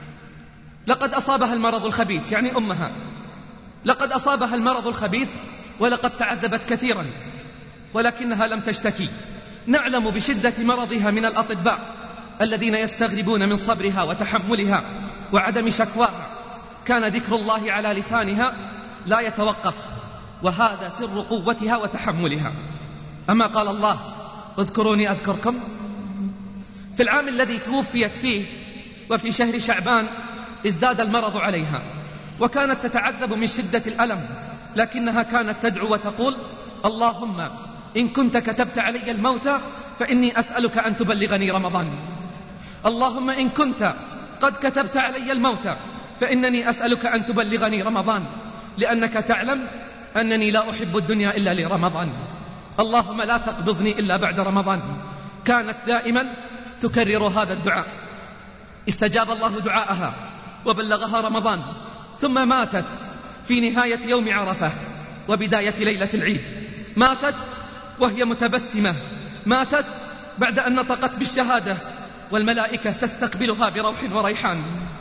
لقد أصابها المرض الخبيث، يعني أمها، لقد أصابها المرض الخبيث ولقد تعذبت كثيرا، ولكنها لم تشتكي. نعلم بشدة مرضها من الأطباء الذين يستغربون من صبرها وتحملها وعدم شكواها. كان ذكر الله على لسانها لا يتوقف، وهذا سر قوتها وتحملها. أما قال الله: اذكروني أذكركم. في العام الذي توفيت فيه وفي شهر شعبان ازداد المرض عليها، وكانت تتعذب من شدة الألم، لكنها كانت تدعو وتقول: اللهم إن كنت كتبت علي الموت فإني أسألك أن تبلغني رمضان. اللهم إن كنت قد كتبت علي الموت فإنني أسألك أن تبلغني رمضان، لأنك تعلم أنني لا أحب الدنيا إلا لرمضان. اللهم لا تقبضني إلا بعد رمضان. كانت دائما تكرر هذا الدعاء. استجاب الله دعاءها وبلغها رمضان، ثم ماتت في نهاية يوم عرفة وبداية ليلة العيد. ماتت وهي متبسمة، ماتت بعد أن نطقت بالشهادة والملائكة تستقبلها بروح وريحان.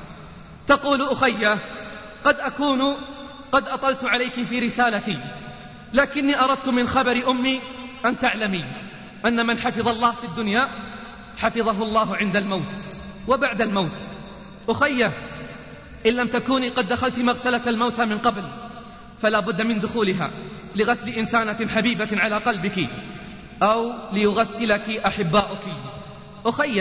تقول: أخي، قد أكون قد أطلت عليك في رسالتي، لكني أردت من خبر أمي أن تعلمي أن من حفظ الله في الدنيا حفظه الله عند الموت وبعد الموت. أخي، إن لم تكوني قد دخلت مغسلة الموت من قبل فلا بد من دخولها لغسل إنسانة حبيبة على قلبك، أو ليغسلك أحباؤك. أخي،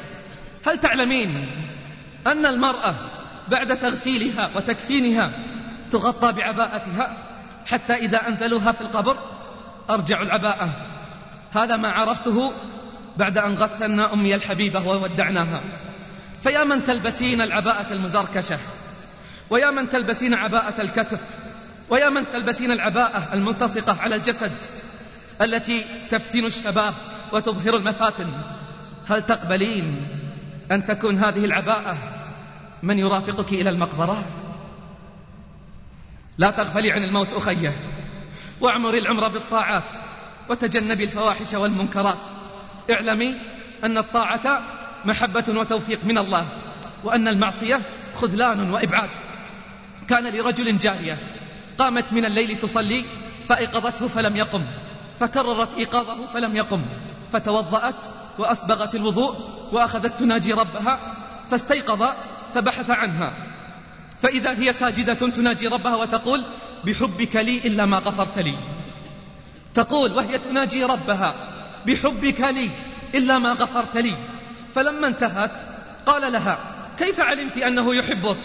هل تعلمين أن المرأة بعد تغسيلها وتكفينها تغطى بعباءتها حتى إذا أنزلوها في القبر أرجعوا العباءة؟ هذا ما عرفته بعد أن غسلنا أمي الحبيبة وودعناها. فيا من تلبسين العباءة المزركشة، ويا من تلبسين عباءة الكتف، ويا من تلبسين العباءة الملتصقة على الجسد التي تفتن الشباب وتظهر المفاتن، هل تقبلين أن تكون هذه العباءة من يرافقك إلى المقبرة؟ لا تغفلي عن الموت أخيه، واعمري العمر بالطاعات وتجنبي الفواحش والمنكرات. اعلمي أن الطاعة محبة وتوفيق من الله، وأن المعصية خذلان وإبعاد. كان لرجل جارية قامت من الليل تصلي فأيقظته فلم يقم، فكررت إيقاظه فلم يقم، فتوضأت وأسبغت الوضوء وأخذت تناجي ربها، فاستيقظ فبحث عنها، فإذا هي ساجدة تناجي ربها وتقول: بحبك لي إلا ما غفرت لي. تقول وهي تناجي ربها: بحبك لي إلا ما غفرت لي. فلما انتهت قال لها: كيف علمت أنه يحبك؟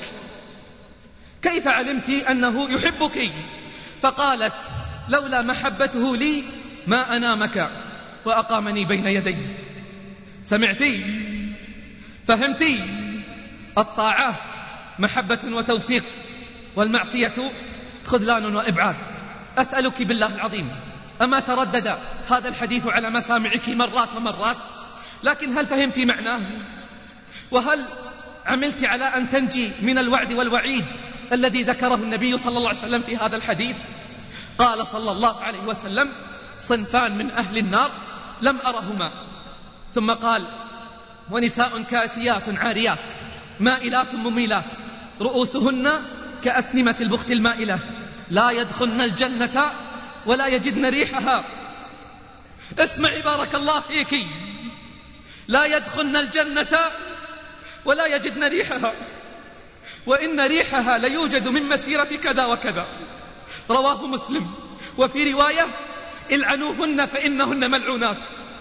كيف علمت أنه يحبك؟ فقالت: لولا محبته لي ما أنامك وأقامني بين يديه. سمعتي؟ فهمتي؟ الطاعة محبة وتوفيق، والمعصية خذلان وإبعاد. أسألك بالله العظيم، أما تردد هذا الحديث على مسامعك مرات ومرات؟ لكن هل فهمت معناه؟ وهل عملت على أن تنجي من الوعد والوعيد الذي ذكره النبي صلى الله عليه وسلم في هذا الحديث؟ قال صلى الله عليه وسلم: صنفان من أهل النار لم أرهما. ثم قال: ونساء كاسيات عاريات مائلات مميلات رؤوسهن كأسنمة البخت المائلة لا يدخلن الجنة ولا يجدن ريحها. اسمعي بارك الله فيك، لا يدخلن الجنة ولا يجدن ريحها، وإن ريحها ليوجد من مسيرة كذا وكذا. رواه مسلم. وفي رواية: العنوهن فإنهن ملعونات.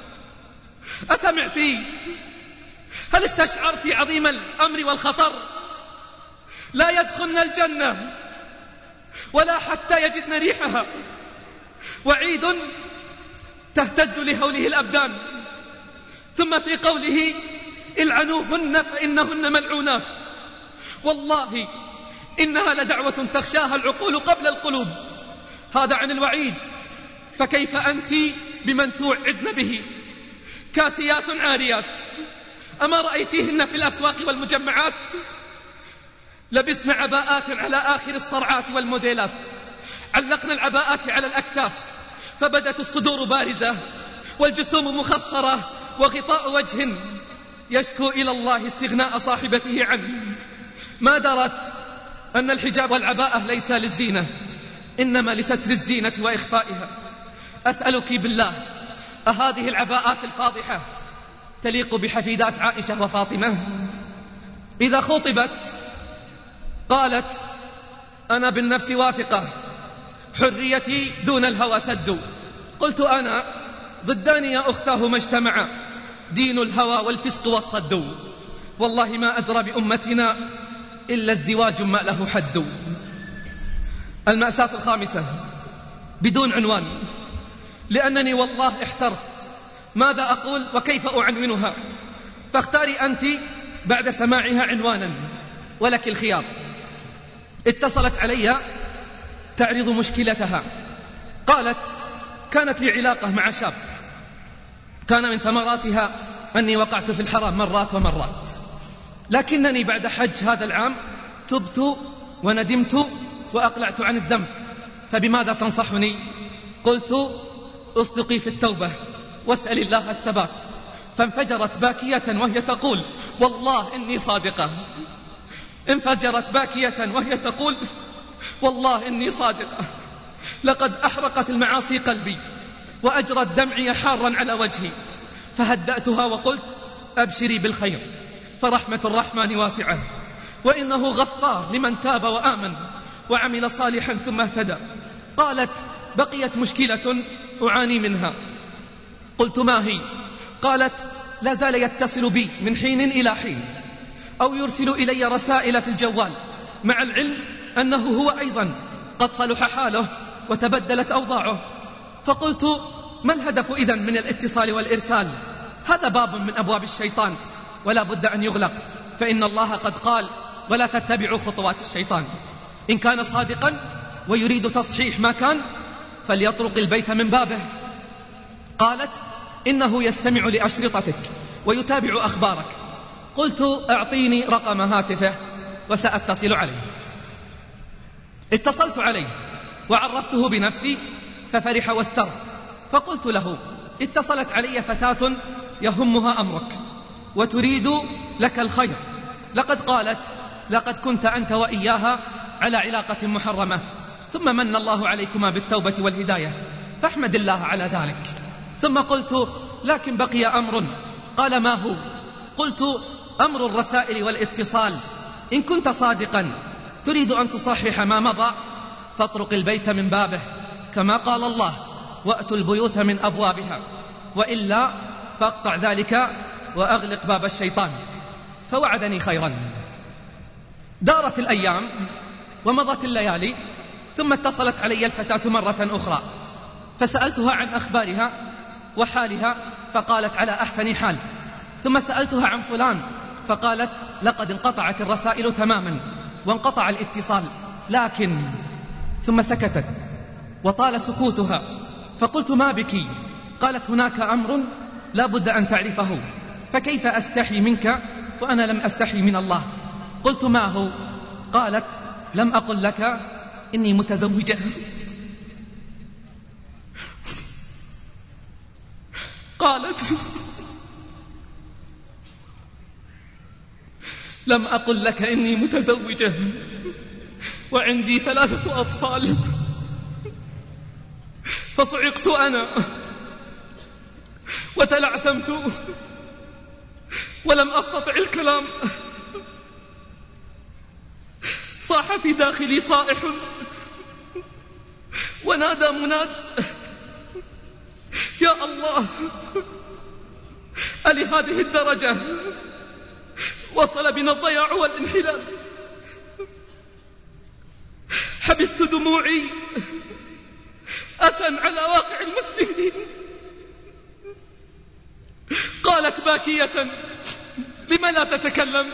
أسمعتي؟ هل استشعرت عظيم الأمر والخطر؟ لا يدخلن الجنة ولا حتى يجدن ريحها. وعيد تهتز لهوله الأبدان. ثم في قوله العنوهن فإنهن ملعونات، والله إنها لدعوة تخشاها العقول قبل القلوب. هذا عن الوعيد، فكيف أنت بمن توعدن به؟ كاسيات عاريات، أما رأيتيهن في الأسواق والمجمعات؟ لبسن عباءات على آخر الصرعات والموديلات، علقن العباءات على الأكتاف فبدت الصدور بارزة والجسوم مخصرة وغطاء وجه يشكو إلى الله استغناء صاحبته عنه. ما درت أن الحجاب والعباءة ليس للزينة، إنما لستر الزينة وإخفائها. أسألك بالله، أهذه العباءات الفاضحة تليق بحفيدات عائشة وفاطمة؟ إذا خطبت قالت أنا بالنفس واثقة، حريتي دون الهوى سد. قلت أنا ضدان يا أختاه ما اجتمع، دين الهوى والفسق والصد. والله ما أدرى بأمتنا إلا ازدواج ما له حد. المأساة الخامسة بدون عنوان، لأنني والله احترت ماذا أقول وكيف أعنونها، فاختاري أنت بعد سماعها عنوانا ولك الخيار. اتصلت علي تعرض مشكلتها، قالت كانت لي علاقة مع شاب، كان من ثمراتها أني وقعت في الحرام مرات ومرات، لكنني بعد حج هذا العام تبت وندمت وأقلعت عن الذنب، فبماذا تنصحني؟ قلت أصدقي في التوبة واسأل الله الثبات. فانفجرت باكية وهي تقول والله إني صادقة. انفجرت باكية وهي تقول والله إني صادقة، لقد أحرقت المعاصي قلبي وأجرت دمعي حارا على وجهي. فهدأتها وقلت أبشري بالخير، فرحمة الرحمن واسعة، وإنه غفار لمن تاب وآمن وعمل صالحا ثم اهتدى. قالت بقيت مشكلة أعاني منها. قلت ما هي؟ قالت لا زال يتصل بي من حين إلى حين، أو يرسل إلي رسائل في الجوال، مع العلم أنه هو أيضا قد صلح حاله وتبدلت أوضاعه. فقلت ما الهدف إذن من الاتصال والإرسال؟ هذا باب من أبواب الشيطان ولا بد أن يغلق، فإن الله قد قال ولا تتبعوا خطوات الشيطان. إن كان صادقا ويريد تصحيح ما كان فليطرق البيت من بابه. قالت إنه يستمع لأشرطتك ويتابع أخبارك. قلت أعطيني رقم هاتفه وسأتصل عليه. اتصلت عليه وعرفته بنفسي ففرح واستر، فقلت له اتصلت علي فتاة يهمها أمرك وتريد لك الخير، لقد قالت لقد كنت أنت وإياها على علاقة محرمة، ثم من الله عليكما بالتوبة والهداية، فاحمد الله على ذلك. ثم قلت لكن بقي أمر. قال ما هو؟ قلت أمر الرسائل والاتصال. إن كنت صادقا تريد أن تصحح ما مضى فاطرق البيت من بابه، كما قال الله وأتوا البيوت من أبوابها، وإلا فاقطع ذلك وأغلق باب الشيطان. فوعدني خيرا. دارت الأيام ومضت الليالي، ثم اتصلت علي الفتاة مرة أخرى، فسألتها عن أخبارها وحالها فقالت على أحسن حال. ثم سألتها عن فلان فقالت لقد انقطعت الرسائل تماما وانقطع الاتصال، لكن ثم سكتت وطال سكوتها. فقلت ما بك؟ قالت هناك أمر لا بد أن تعرفه، فكيف أستحي منك وأنا لم أستحي من الله؟ قلت ما هو؟ قالت لم أقل لك إني متزوجة. قالت لم أقل لك إني متزوجة وعندي ثلاثة أطفال. فصعقت أنا وتلعثمت ولم أستطع الكلام. صاح في داخلي صائح ونادى مناد يا الله، ألهذه الدرجة وصل بنا الضياع والانحلال؟ حبست دموعي أسا على واقع المسلمين. قالت باكية: لم لا تتكلم؟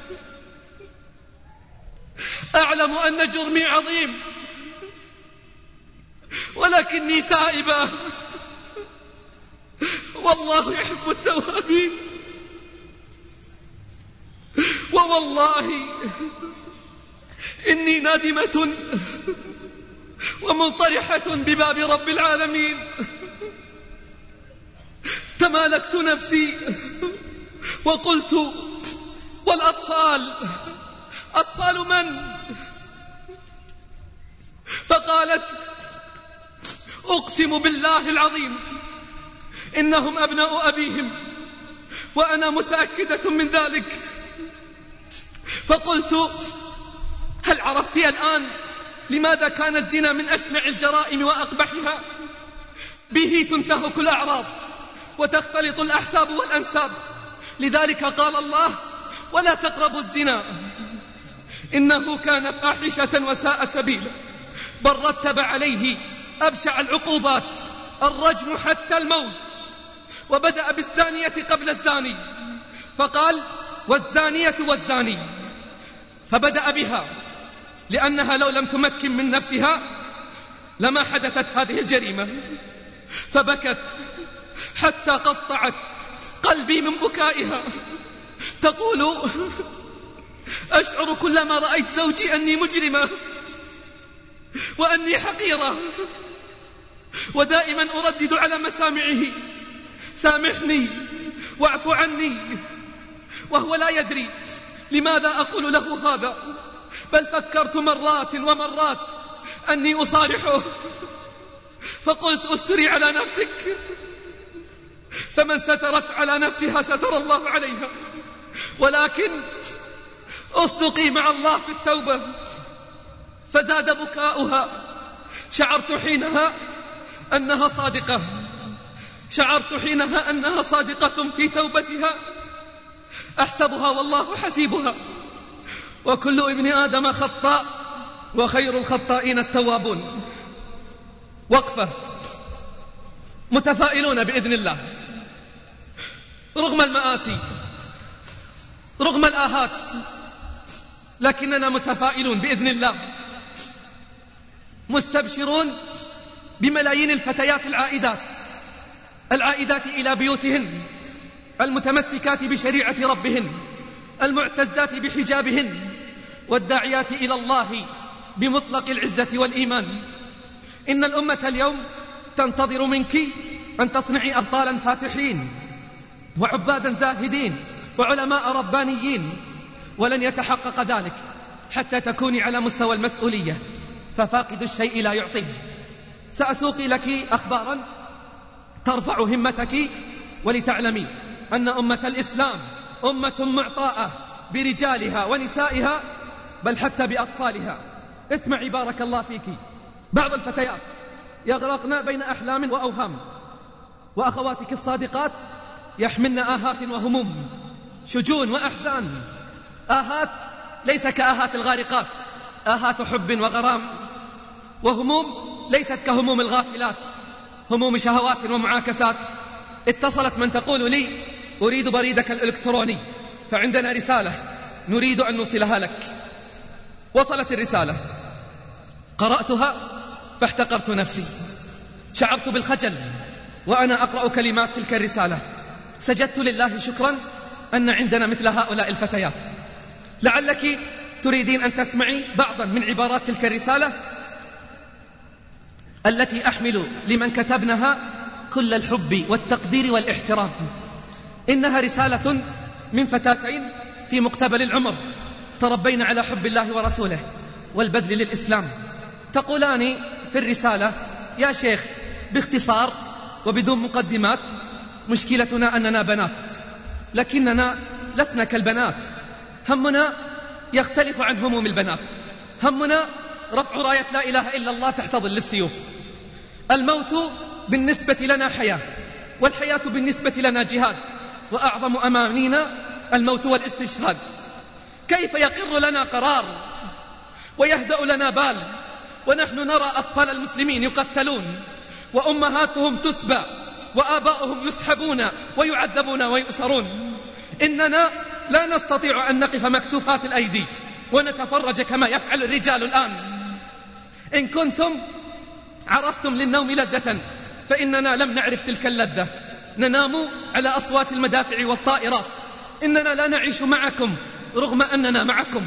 أعلم أن جرمي عظيم، ولكني تائبة، والله يحب التوابين، ووالله إني نادمة ومنطرحة بباب رب العالمين. تمالكت نفسي وقلت: والأطفال، أطفال من؟ فقالت: أقسم بالله العظيم إنهم أبناء أبيهم، وأنا متأكدة من ذلك. فقلت: هل عرفت الآن لماذا كان الزنا من أشنع الجرائم وأقبحها؟ به تنتهك الأعراض وتختلط الأحساب والأنساب، لذلك قال الله: ولا تقربوا الزنا إنه كان فاحشة وساء سبيلا. بل رتب عليه أبشع العقوبات، الرجم حتى الموت، وبدأ بالزانية قبل الزاني، فقال: والزانية والزاني، فبدأ بها لأنها لو لم تمكن من نفسها لما حدثت هذه الجريمة. فبكت حتى قطعت قلبي من بكائها، تقول: أشعر كلما رأيت زوجي أني مجرمة وأني حقيرة، ودائما أردد على مسامعه: سامحني واعف عني، وهو لا يدري لماذا أقول له هذا. بل فكرت مرات ومرات أني أصارحه، فقلت: استري على نفسك، فمن سترت على نفسها ستر الله عليها. ولكن أصدقي مع الله في التوبة، فزاد بكاؤها. شعرت حينها أنها صادقة، شعرت حينها أنها صادقة في توبتها. أحسبها والله حسيبها، وكل ابن آدم خطاء، وخير الخطائين التوابون. وقفة، متفائلون بإذن الله رغم المآسي، رغم الآهات، لكننا متفائلون بإذن الله، مستبشرون بملايين الفتيات العائدات العائدات إلى بيوتهن، المتمسكات بشريعة ربهن، المعتزات بحجابهن، والداعيات إلى الله بمطلق العزة والإيمان. إن الأمة اليوم تنتظر منك أن تصنعي أبطالا فاتحين، وعبادا زاهدين، وعلماء ربانيين، ولن يتحقق ذلك حتى تكوني على مستوى المسؤولية، ففاقد الشيء لا يعطيه. سأسوقي لك أخبارا ترفع همتك، ولتعلمي أن أمة الإسلام أمة معطاءة برجالها ونسائها، بل حتى بأطفالها. اسمعي بارك الله فيك. بعض الفتيات يغرقن بين أحلام وأوهام، وأخواتك الصادقات يحملن آهات وهموم، شجون وأحزان. آهات ليس كآهات الغارقات، آهات حب وغرام، وهموم ليست كهموم الغافلات، هموم شهوات ومعاكسات. اتصلت من تقول لي: أريد بريدك الإلكتروني، فعندنا رسالة نريد أن نوصلها لك. وصلت الرسالة، قرأتها فاحتقرت نفسي، شعرت بالخجل وأنا أقرأ كلمات تلك الرسالة. سجدت لله شكرا أن عندنا مثل هؤلاء الفتيات. لعلك تريدين أن تسمعي بعضا من عبارات تلك الرسالة التي أحمل لمن كتبنها كل الحب والتقدير والاحترام. إنها رسالة من فتاتين في مقتبل العمر، تربين على حب الله ورسوله والبذل للإسلام. تقولان في الرسالة: يا شيخ، باختصار وبدون مقدمات، مشكلتنا أننا بنات، لكننا لسنا كالبنات. همنا يختلف عن هموم البنات. همنا رفع راية لا إله إلا الله تحت ظل السيوف. الموت بالنسبة لنا حياة، والحياة بالنسبة لنا جهاد، وأعظم أمانينا الموت والاستشهاد. كيف يقر لنا قرار ويهدأ لنا بال ونحن نرى أطفال المسلمين يقتلون، وأمهاتهم تسبى وآباؤهم يسحبون ويعذبون ويؤسرون. إننا لا نستطيع أن نقف مكتوفات الأيدي ونتفرج كما يفعل الرجال الآن. إن كنتم عرفتم للنوم لذة فإننا لم نعرف تلك اللذة، ننام على أصوات المدافع والطائرات. إننا لا نعيش معكم رغم أننا معكم.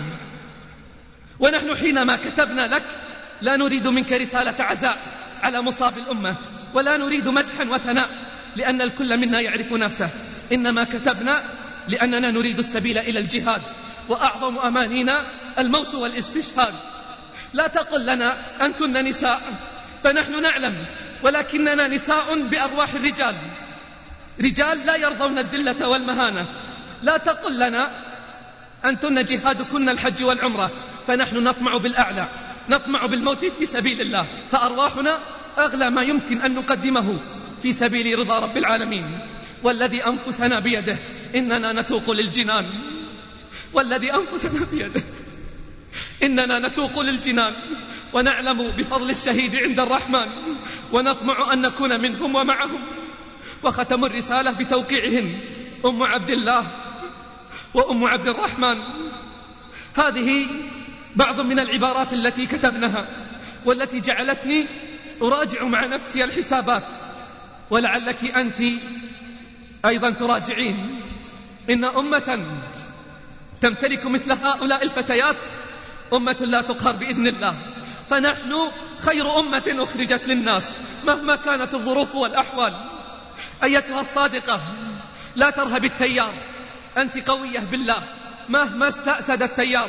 ونحن حينما كتبنا لك لا نريد منك رسالة عزاء على مصاب الأمة، ولا نريد مدحا وثناء لأن الكل منا يعرف نفسه، إنما كتبنا لأننا نريد السبيل إلى الجهاد، وأعظم أمانينا الموت والاستشهاد. لا تقل لنا أنتن نساء، فنحن نعلم، ولكننا نساء بأرواح الرجال، رجال لا يرضون الذلة والمهانة. لا تقل لنا أنتن جهادكن الحج والعمرة، فنحن نطمع بالأعلى، نطمع بالموت في سبيل الله، فأرواحنا أغلى ما يمكن أن نقدمه في سبيل رضا رب العالمين. والذي أنفسنا بيده إننا نتوق للجنان، والذي أنفسنا بيده إننا نتوق للجنان، ونعلم بفضل الشهيد عند الرحمن، ونطمع أن نكون منهم ومعهم. وختم الرسالة بتوقيعهن أم عبد الله وأم عبد الرحمن. هذه بعض من العبارات التي كتبناها والتي جعلتني أراجع مع نفسي الحسابات، ولعلك أنت أيضا تراجعين. إن أمة تمتلك مثل هؤلاء الفتيات أمة لا تقهر بإذن الله، فنحن خير أمة أخرجت للناس مهما كانت الظروف والأحوال. أيتها الصادقة لا ترهب التيار، أنت قوية بالله مهما استأسد التيار.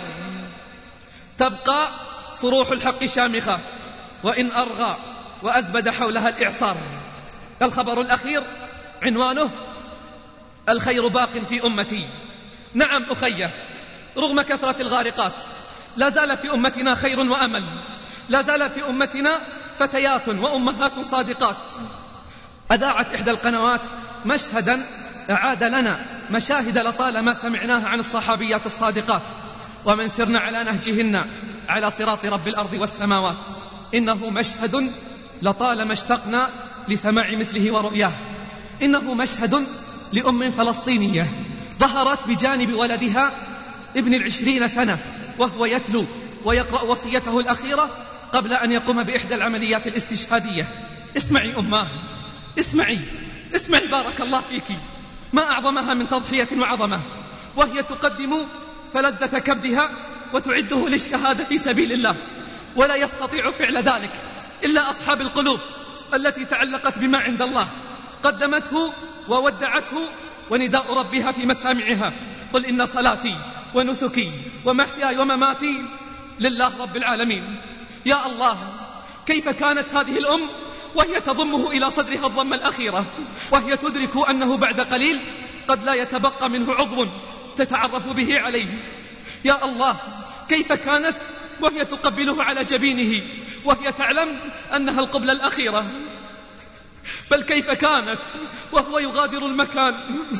تبقى صروح الحق شامخة وإن أرغى وأزبد حولها الإعصار. الخبر الأخير عنوانه الخير باق في أمتي. نعم أخيه، رغم كثرة الغارقات لا زال في أمتنا خير وأمل، لا زال في أمتنا فتيات وأمهات صادقات. أذاعت إحدى القنوات مشهدا أعاد لنا مشاهد لطالما سمعناها عن الصحابيات الصادقات ومن سرنا على نهجهن على صراط رب الأرض والسماوات. إنه مشهد لطالما اشتقنا لسماع مثله ورؤياه. إنه مشهد لأم فلسطينية ظهرت بجانب ولدها ابن العشرين سنة وهو يتلو ويقرأ وصيته الأخيرة قبل أن يقوم بإحدى العمليات الاستشهادية. اسمعي أماه، اسمعي اسمعي بارك الله فيك، ما أعظمها من تضحية وعظمة، وهي تقدم فلذة كبدها وتعده للشهادة في سبيل الله. ولا يستطيع فعل ذلك إلا أصحاب القلوب التي تعلقت بما عند الله، قدمته وودعته ونداء ربها في مسامعها: قل إن صلاتي ونسكي ومحياي ومماتي لله رب العالمين. يا الله، كيف كانت هذه الأم وهي تضمه إلى صدرها الضمة الأخيرة، وهي تدرك أنه بعد قليل قد لا يتبقى منه عضو تتعرف به عليه. يا الله، كيف كانت وهي تقبله على جبينه وهي تعلم أنها القبلة الأخيرة. بل كيف كانت وهو يغادر المكان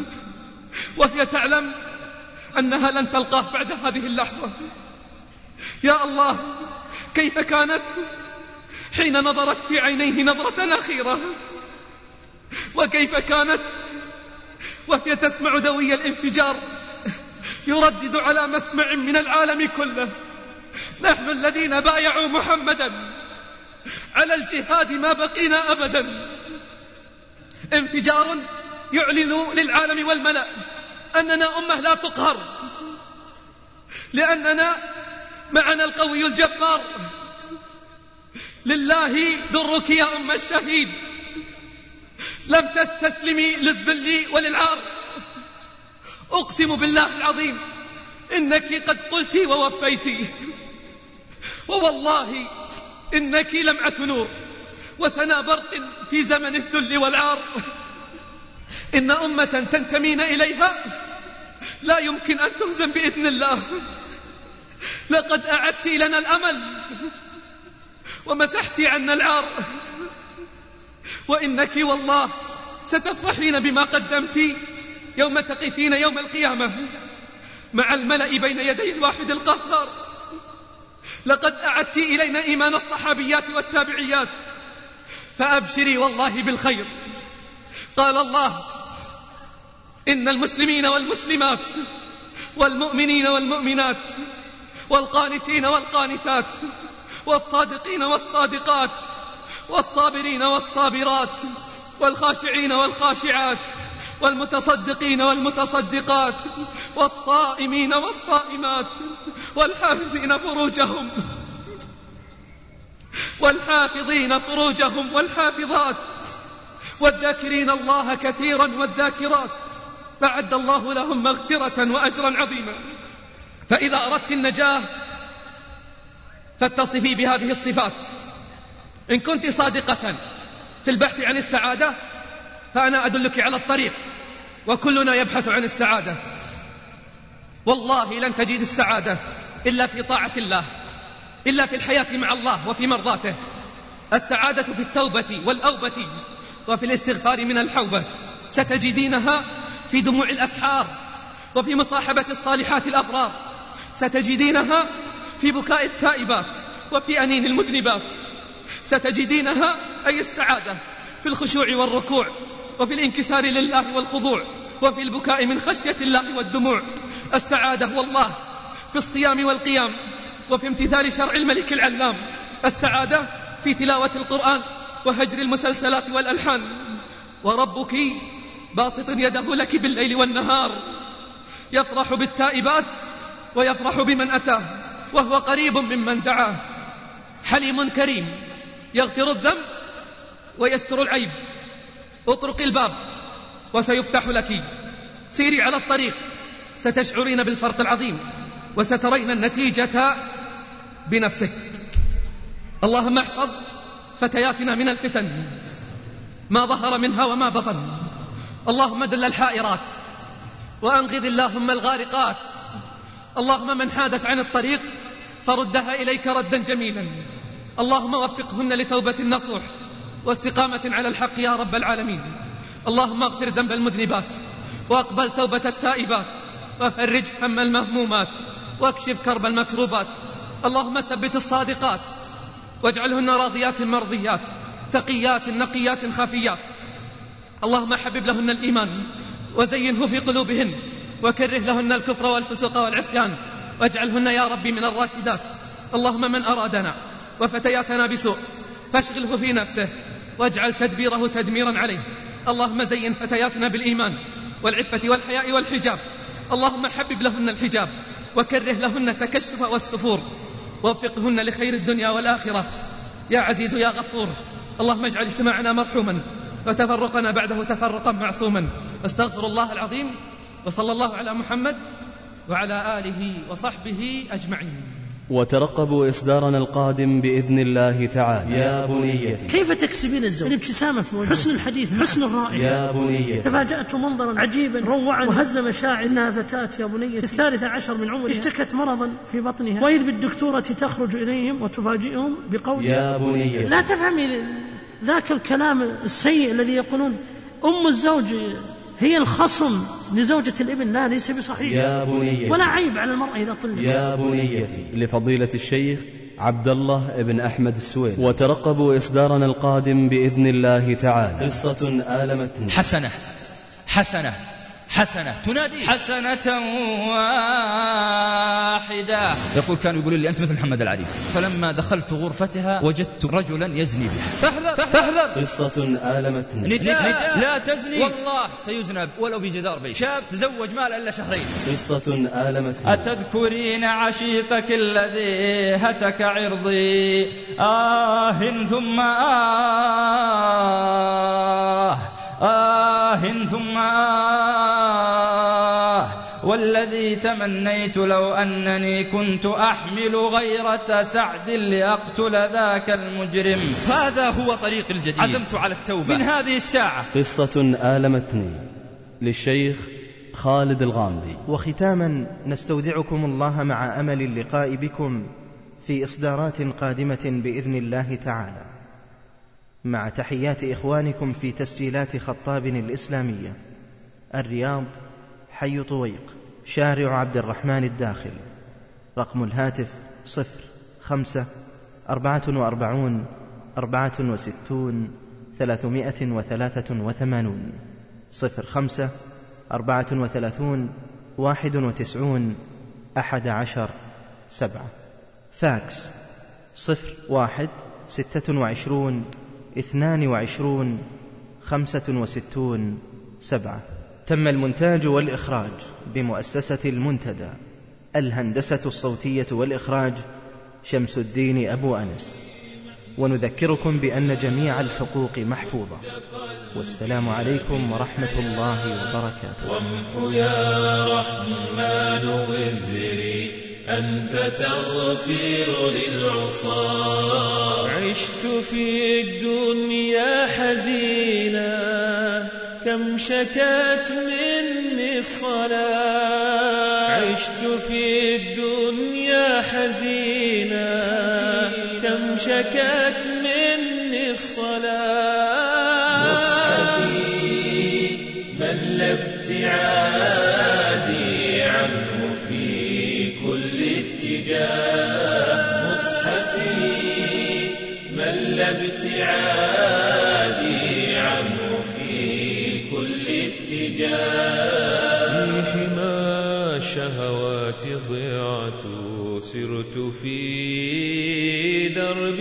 وهي تعلم أنها لن تلقاه بعد هذه اللحظة. يا الله، كيف كانت حين نظرت في عينيه نظرة أخيرة، وكيف كانت وهي تسمع دوي الانفجار يردد على مسمع من العالم كله: نحن الذين بايعوا محمدا على الجهاد ما بقينا أبدا. انفجار يعلن للعالم والملأ أننا أمة لا تقهر، لأننا معنا القوي الجبار. لله درك يا أم الشهيد، لم تستسلمي للذل وللعار. أقسم بالله العظيم إنك قد قلت ووفيت، ووالله إنك لمعة نور وثنى برق في زمن الذل والعار. إن أمة تنتمين إليها لا يمكن أن تهزم بإذن الله. لقد أعدت لنا الأمل ومسحت عنا العار، وإنك والله ستفرحين بما قدمت يوم تقفين يوم القيامة مع الملأ بين يدي الواحد القهار. لقد أعدت إلينا إيمان الصحابيات والتابعيات، فأبشري والله بالخير، قال الله: إن المسلمين والمسلمات والمؤمنين والمؤمنات والقانتين والقانتات والصادقين والصادقات والصابرين والصابرات والخاشعين والخاشعات والمتصدقين والمتصدقات والصائمين والصائمات والحافظين فروجهم والحافظين فروجهم والحافظات والذاكرين الله كثيرا والذاكرات أعد الله لهم مغفرة وأجرا عظيما. فإذا أردت النجاة فاتصفي بهذه الصفات. إن كنت صادقة في البحث عن السعادة فأنا أدلك على الطريق، وكلنا يبحث عن السعادة. والله لن تجد السعادة إلا في طاعة الله، إلا في الحياة مع الله وفي مرضاته. السعادة في التوبة والأوبة وفي الاستغفار من الحوبة. ستجدينها في دموع الأسحار وفي مصاحبة الصالحات الأبرار. ستجدينها في بكاء التائبات وفي أنين المذنبات. ستجدينها أي السعادة في الخشوع والركوع وفي الانكسار لله والخضوع وفي البكاء من خشية الله والدموع. السعادة والله في الصيام والقيام وفي امتثال شرع الملك العلام. السعادة في تلاوة القرآن وهجر المسلسلات والألحان. وربك باسط يده لك بالليل والنهار، يفرح بالتائبات ويفرح بمن أتاه، وهو قريب ممن دعاه. حليم كريم يغفر الذنب ويستر العيب. اطرق الباب وسيفتح لك. سيري على الطريق ستشعرين بالفرق العظيم وسترين النتيجة بنفسك. اللهم احفظ فتياتنا من الفتن ما ظهر منها وما بطن. اللهم دل الحائرات وأنقذ اللهم الغارقات. اللهم من حادت عن الطريق فردها إليك ردا جميلا. اللهم وفقهن لتوبة النصوح واستقامة على الحق يا رب العالمين. اللهم اغفر ذنب المذنبات واقبل توبة التائبات وفرج هم المهمومات واكشف كرب المكروبات. اللهم ثبت الصادقات واجعلهن راضيات مرضيات تقيات نقيات خفيات. اللهم حبب لهن الإيمان وزينه في قلوبهن وكره لهن الكفر والفسوق والعصيان واجعلهن يا ربي من الراشدات. اللهم من أرادنا وفتياتنا بسوء فاشغله في نفسه واجعل تدبيره تدميرا عليه. اللهم زين فتياتنا بالإيمان والعفة والحياء والحجاب. اللهم حبب لهن الحجاب وكره لهن التكشف والسفور ووفقهن لخير الدنيا والآخرة يا عزيز يا غفور. اللهم اجعل اجتماعنا مرحوما وتفرقنا بعده تفرقا معصوما. واستغفر الله العظيم. وصلى الله على محمد وعلى آله وصحبه أجمعين. وترقبوا إصدارنا القادم بإذن الله تعالى. يا بنيتي كيف تكسبين الزوج؟ الابتسامة في وجهه، حسن الحديث، حسن الرائحة. يا بنيتي تفاجأت منظرا عجيبا روعا وهز مشاعر. إنها فتاة يا بنيتي في الثالثة عشر من عمرها اشتكت مرضا في بطنها، وإذ بالدكتورة تخرج إليهم وتفاجئهم بقول يا بنيتي. لا تفهمي ذاك الكلام السيء الذي يقولون أم الزوج هي الخصم لزوجة الابن. لا، ليس بصحيح. يا بنيتي ولا عيب على المرأة إذا طلقت. يا بنيتي لفضيلة الشيخ عبد الله بن أحمد السويد. وترقبوا إصدارنا القادم بإذن الله تعالى. قصة آلمتني. حسنة حسنة حسنة تنادي حسنة واحدة. يقول كانوا يقولون لي أنت مثل محمد العريف. فلما دخلت غرفتها وجدت رجلا يزني بها. فاحذر فاحذر. قصة آلمتني. نداء لا تزني والله سيزنى ولو بجدار بيت. شاب تزوج مال إلا شهرين. قصة آلمتني. أتذكرين عشيقك الذي هتك عرضي آه ثم آه آه ثم آه والذي تمنيت لو أنني كنت أحمل غيرة سعد لأقتل ذاك المجرم. هذا هو طريق الجديد. عزمت على التوبة من هذه الساعة. قصة آلمتني للشيخ خالد الغامدي. وختاما نستودعكم الله مع أمل اللقاء بكم في إصدارات قادمة بإذن الله تعالى، مع تحيات إخوانكم في تسجيلات خطاب الإسلامية، الرياض، حي طويق، شارع عبد الرحمن الداخل. رقم الهاتف صفر خمسة أربعة وأربعون أربعة وستون ثلاثمائة وثلاثة وثمانون. صفر خمسة أربعة وثلاثون واحد وتسعون أحد عشر سبعة. فاكس صفر واحد ستة وعشرون اثنان وعشرون خمسة وستون سبعة. تم المونتاج والإخراج بمؤسسة المنتدى. الهندسة الصوتية والإخراج شمس الدين أبو أنس. ونذكركم بأن جميع الحقوق محفوظة. والسلام عليكم ورحمة الله وبركاته. وامحو يا رحمن وزري أنت تغفر للعصاة. عشت في الدنيا حزينا كم شكت مني الصلاة. عشت في الدنيا حزينا كم شكت مني الصلاة. مصحفي مل ابتعادي عنه في كل اتجاه. مصحفي مل ابتعادي عنه في كل اتجاه. في حمى الشهوات ضعت سرت في درب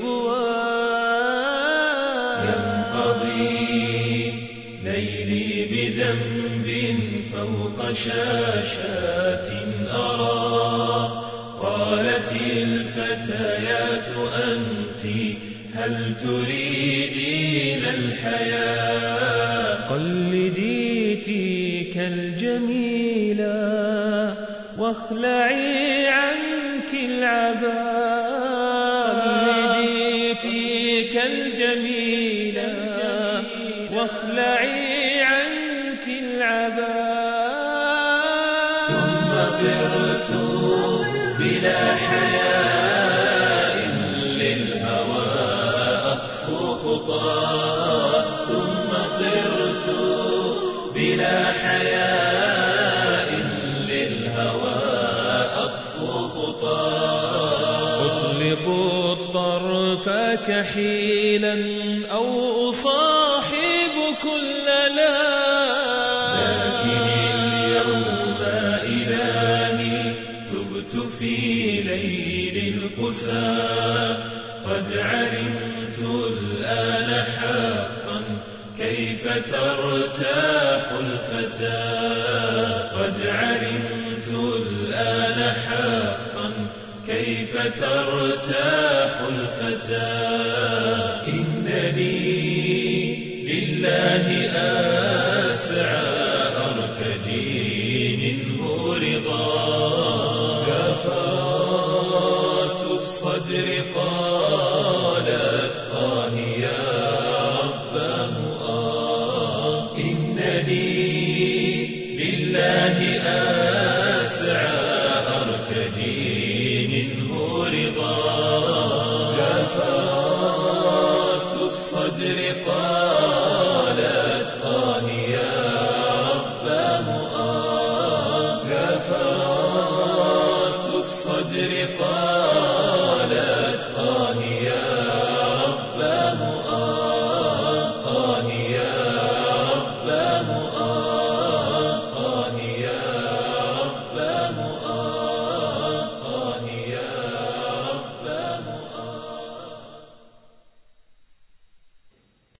الغواة. ينقضي ليلي بذنب فوق شاشات أراه. قالت الفتيات أنت هل تريدين الحياة. قلدي تلك الجميلة واخلعي عنك العباء. قلدي تلك الجميلة واخلعي عنك العباء. ثم طرت بلا حياء للهوى أطفو خطاه. ثم طرت بلا حياء للهوى أطفو خطاه. أطلق الطرف كحيلا أو أصاحب كل لا. لكن اليوم إلهي تبت في ليل القساة. قد علمت الآن حقا كيف ترتاح الفتاة. قد علمت الآن حقا كيف ترتاح الفتاة. إنني لله أسعى أرتجي منه رضا. زفرات الصدر قالت آه يا رباه آه. إنني لله أسعى أرتجي منه رضا. زفرات الصدر قالت آه يا رباه آه. زفرات الصدر قالت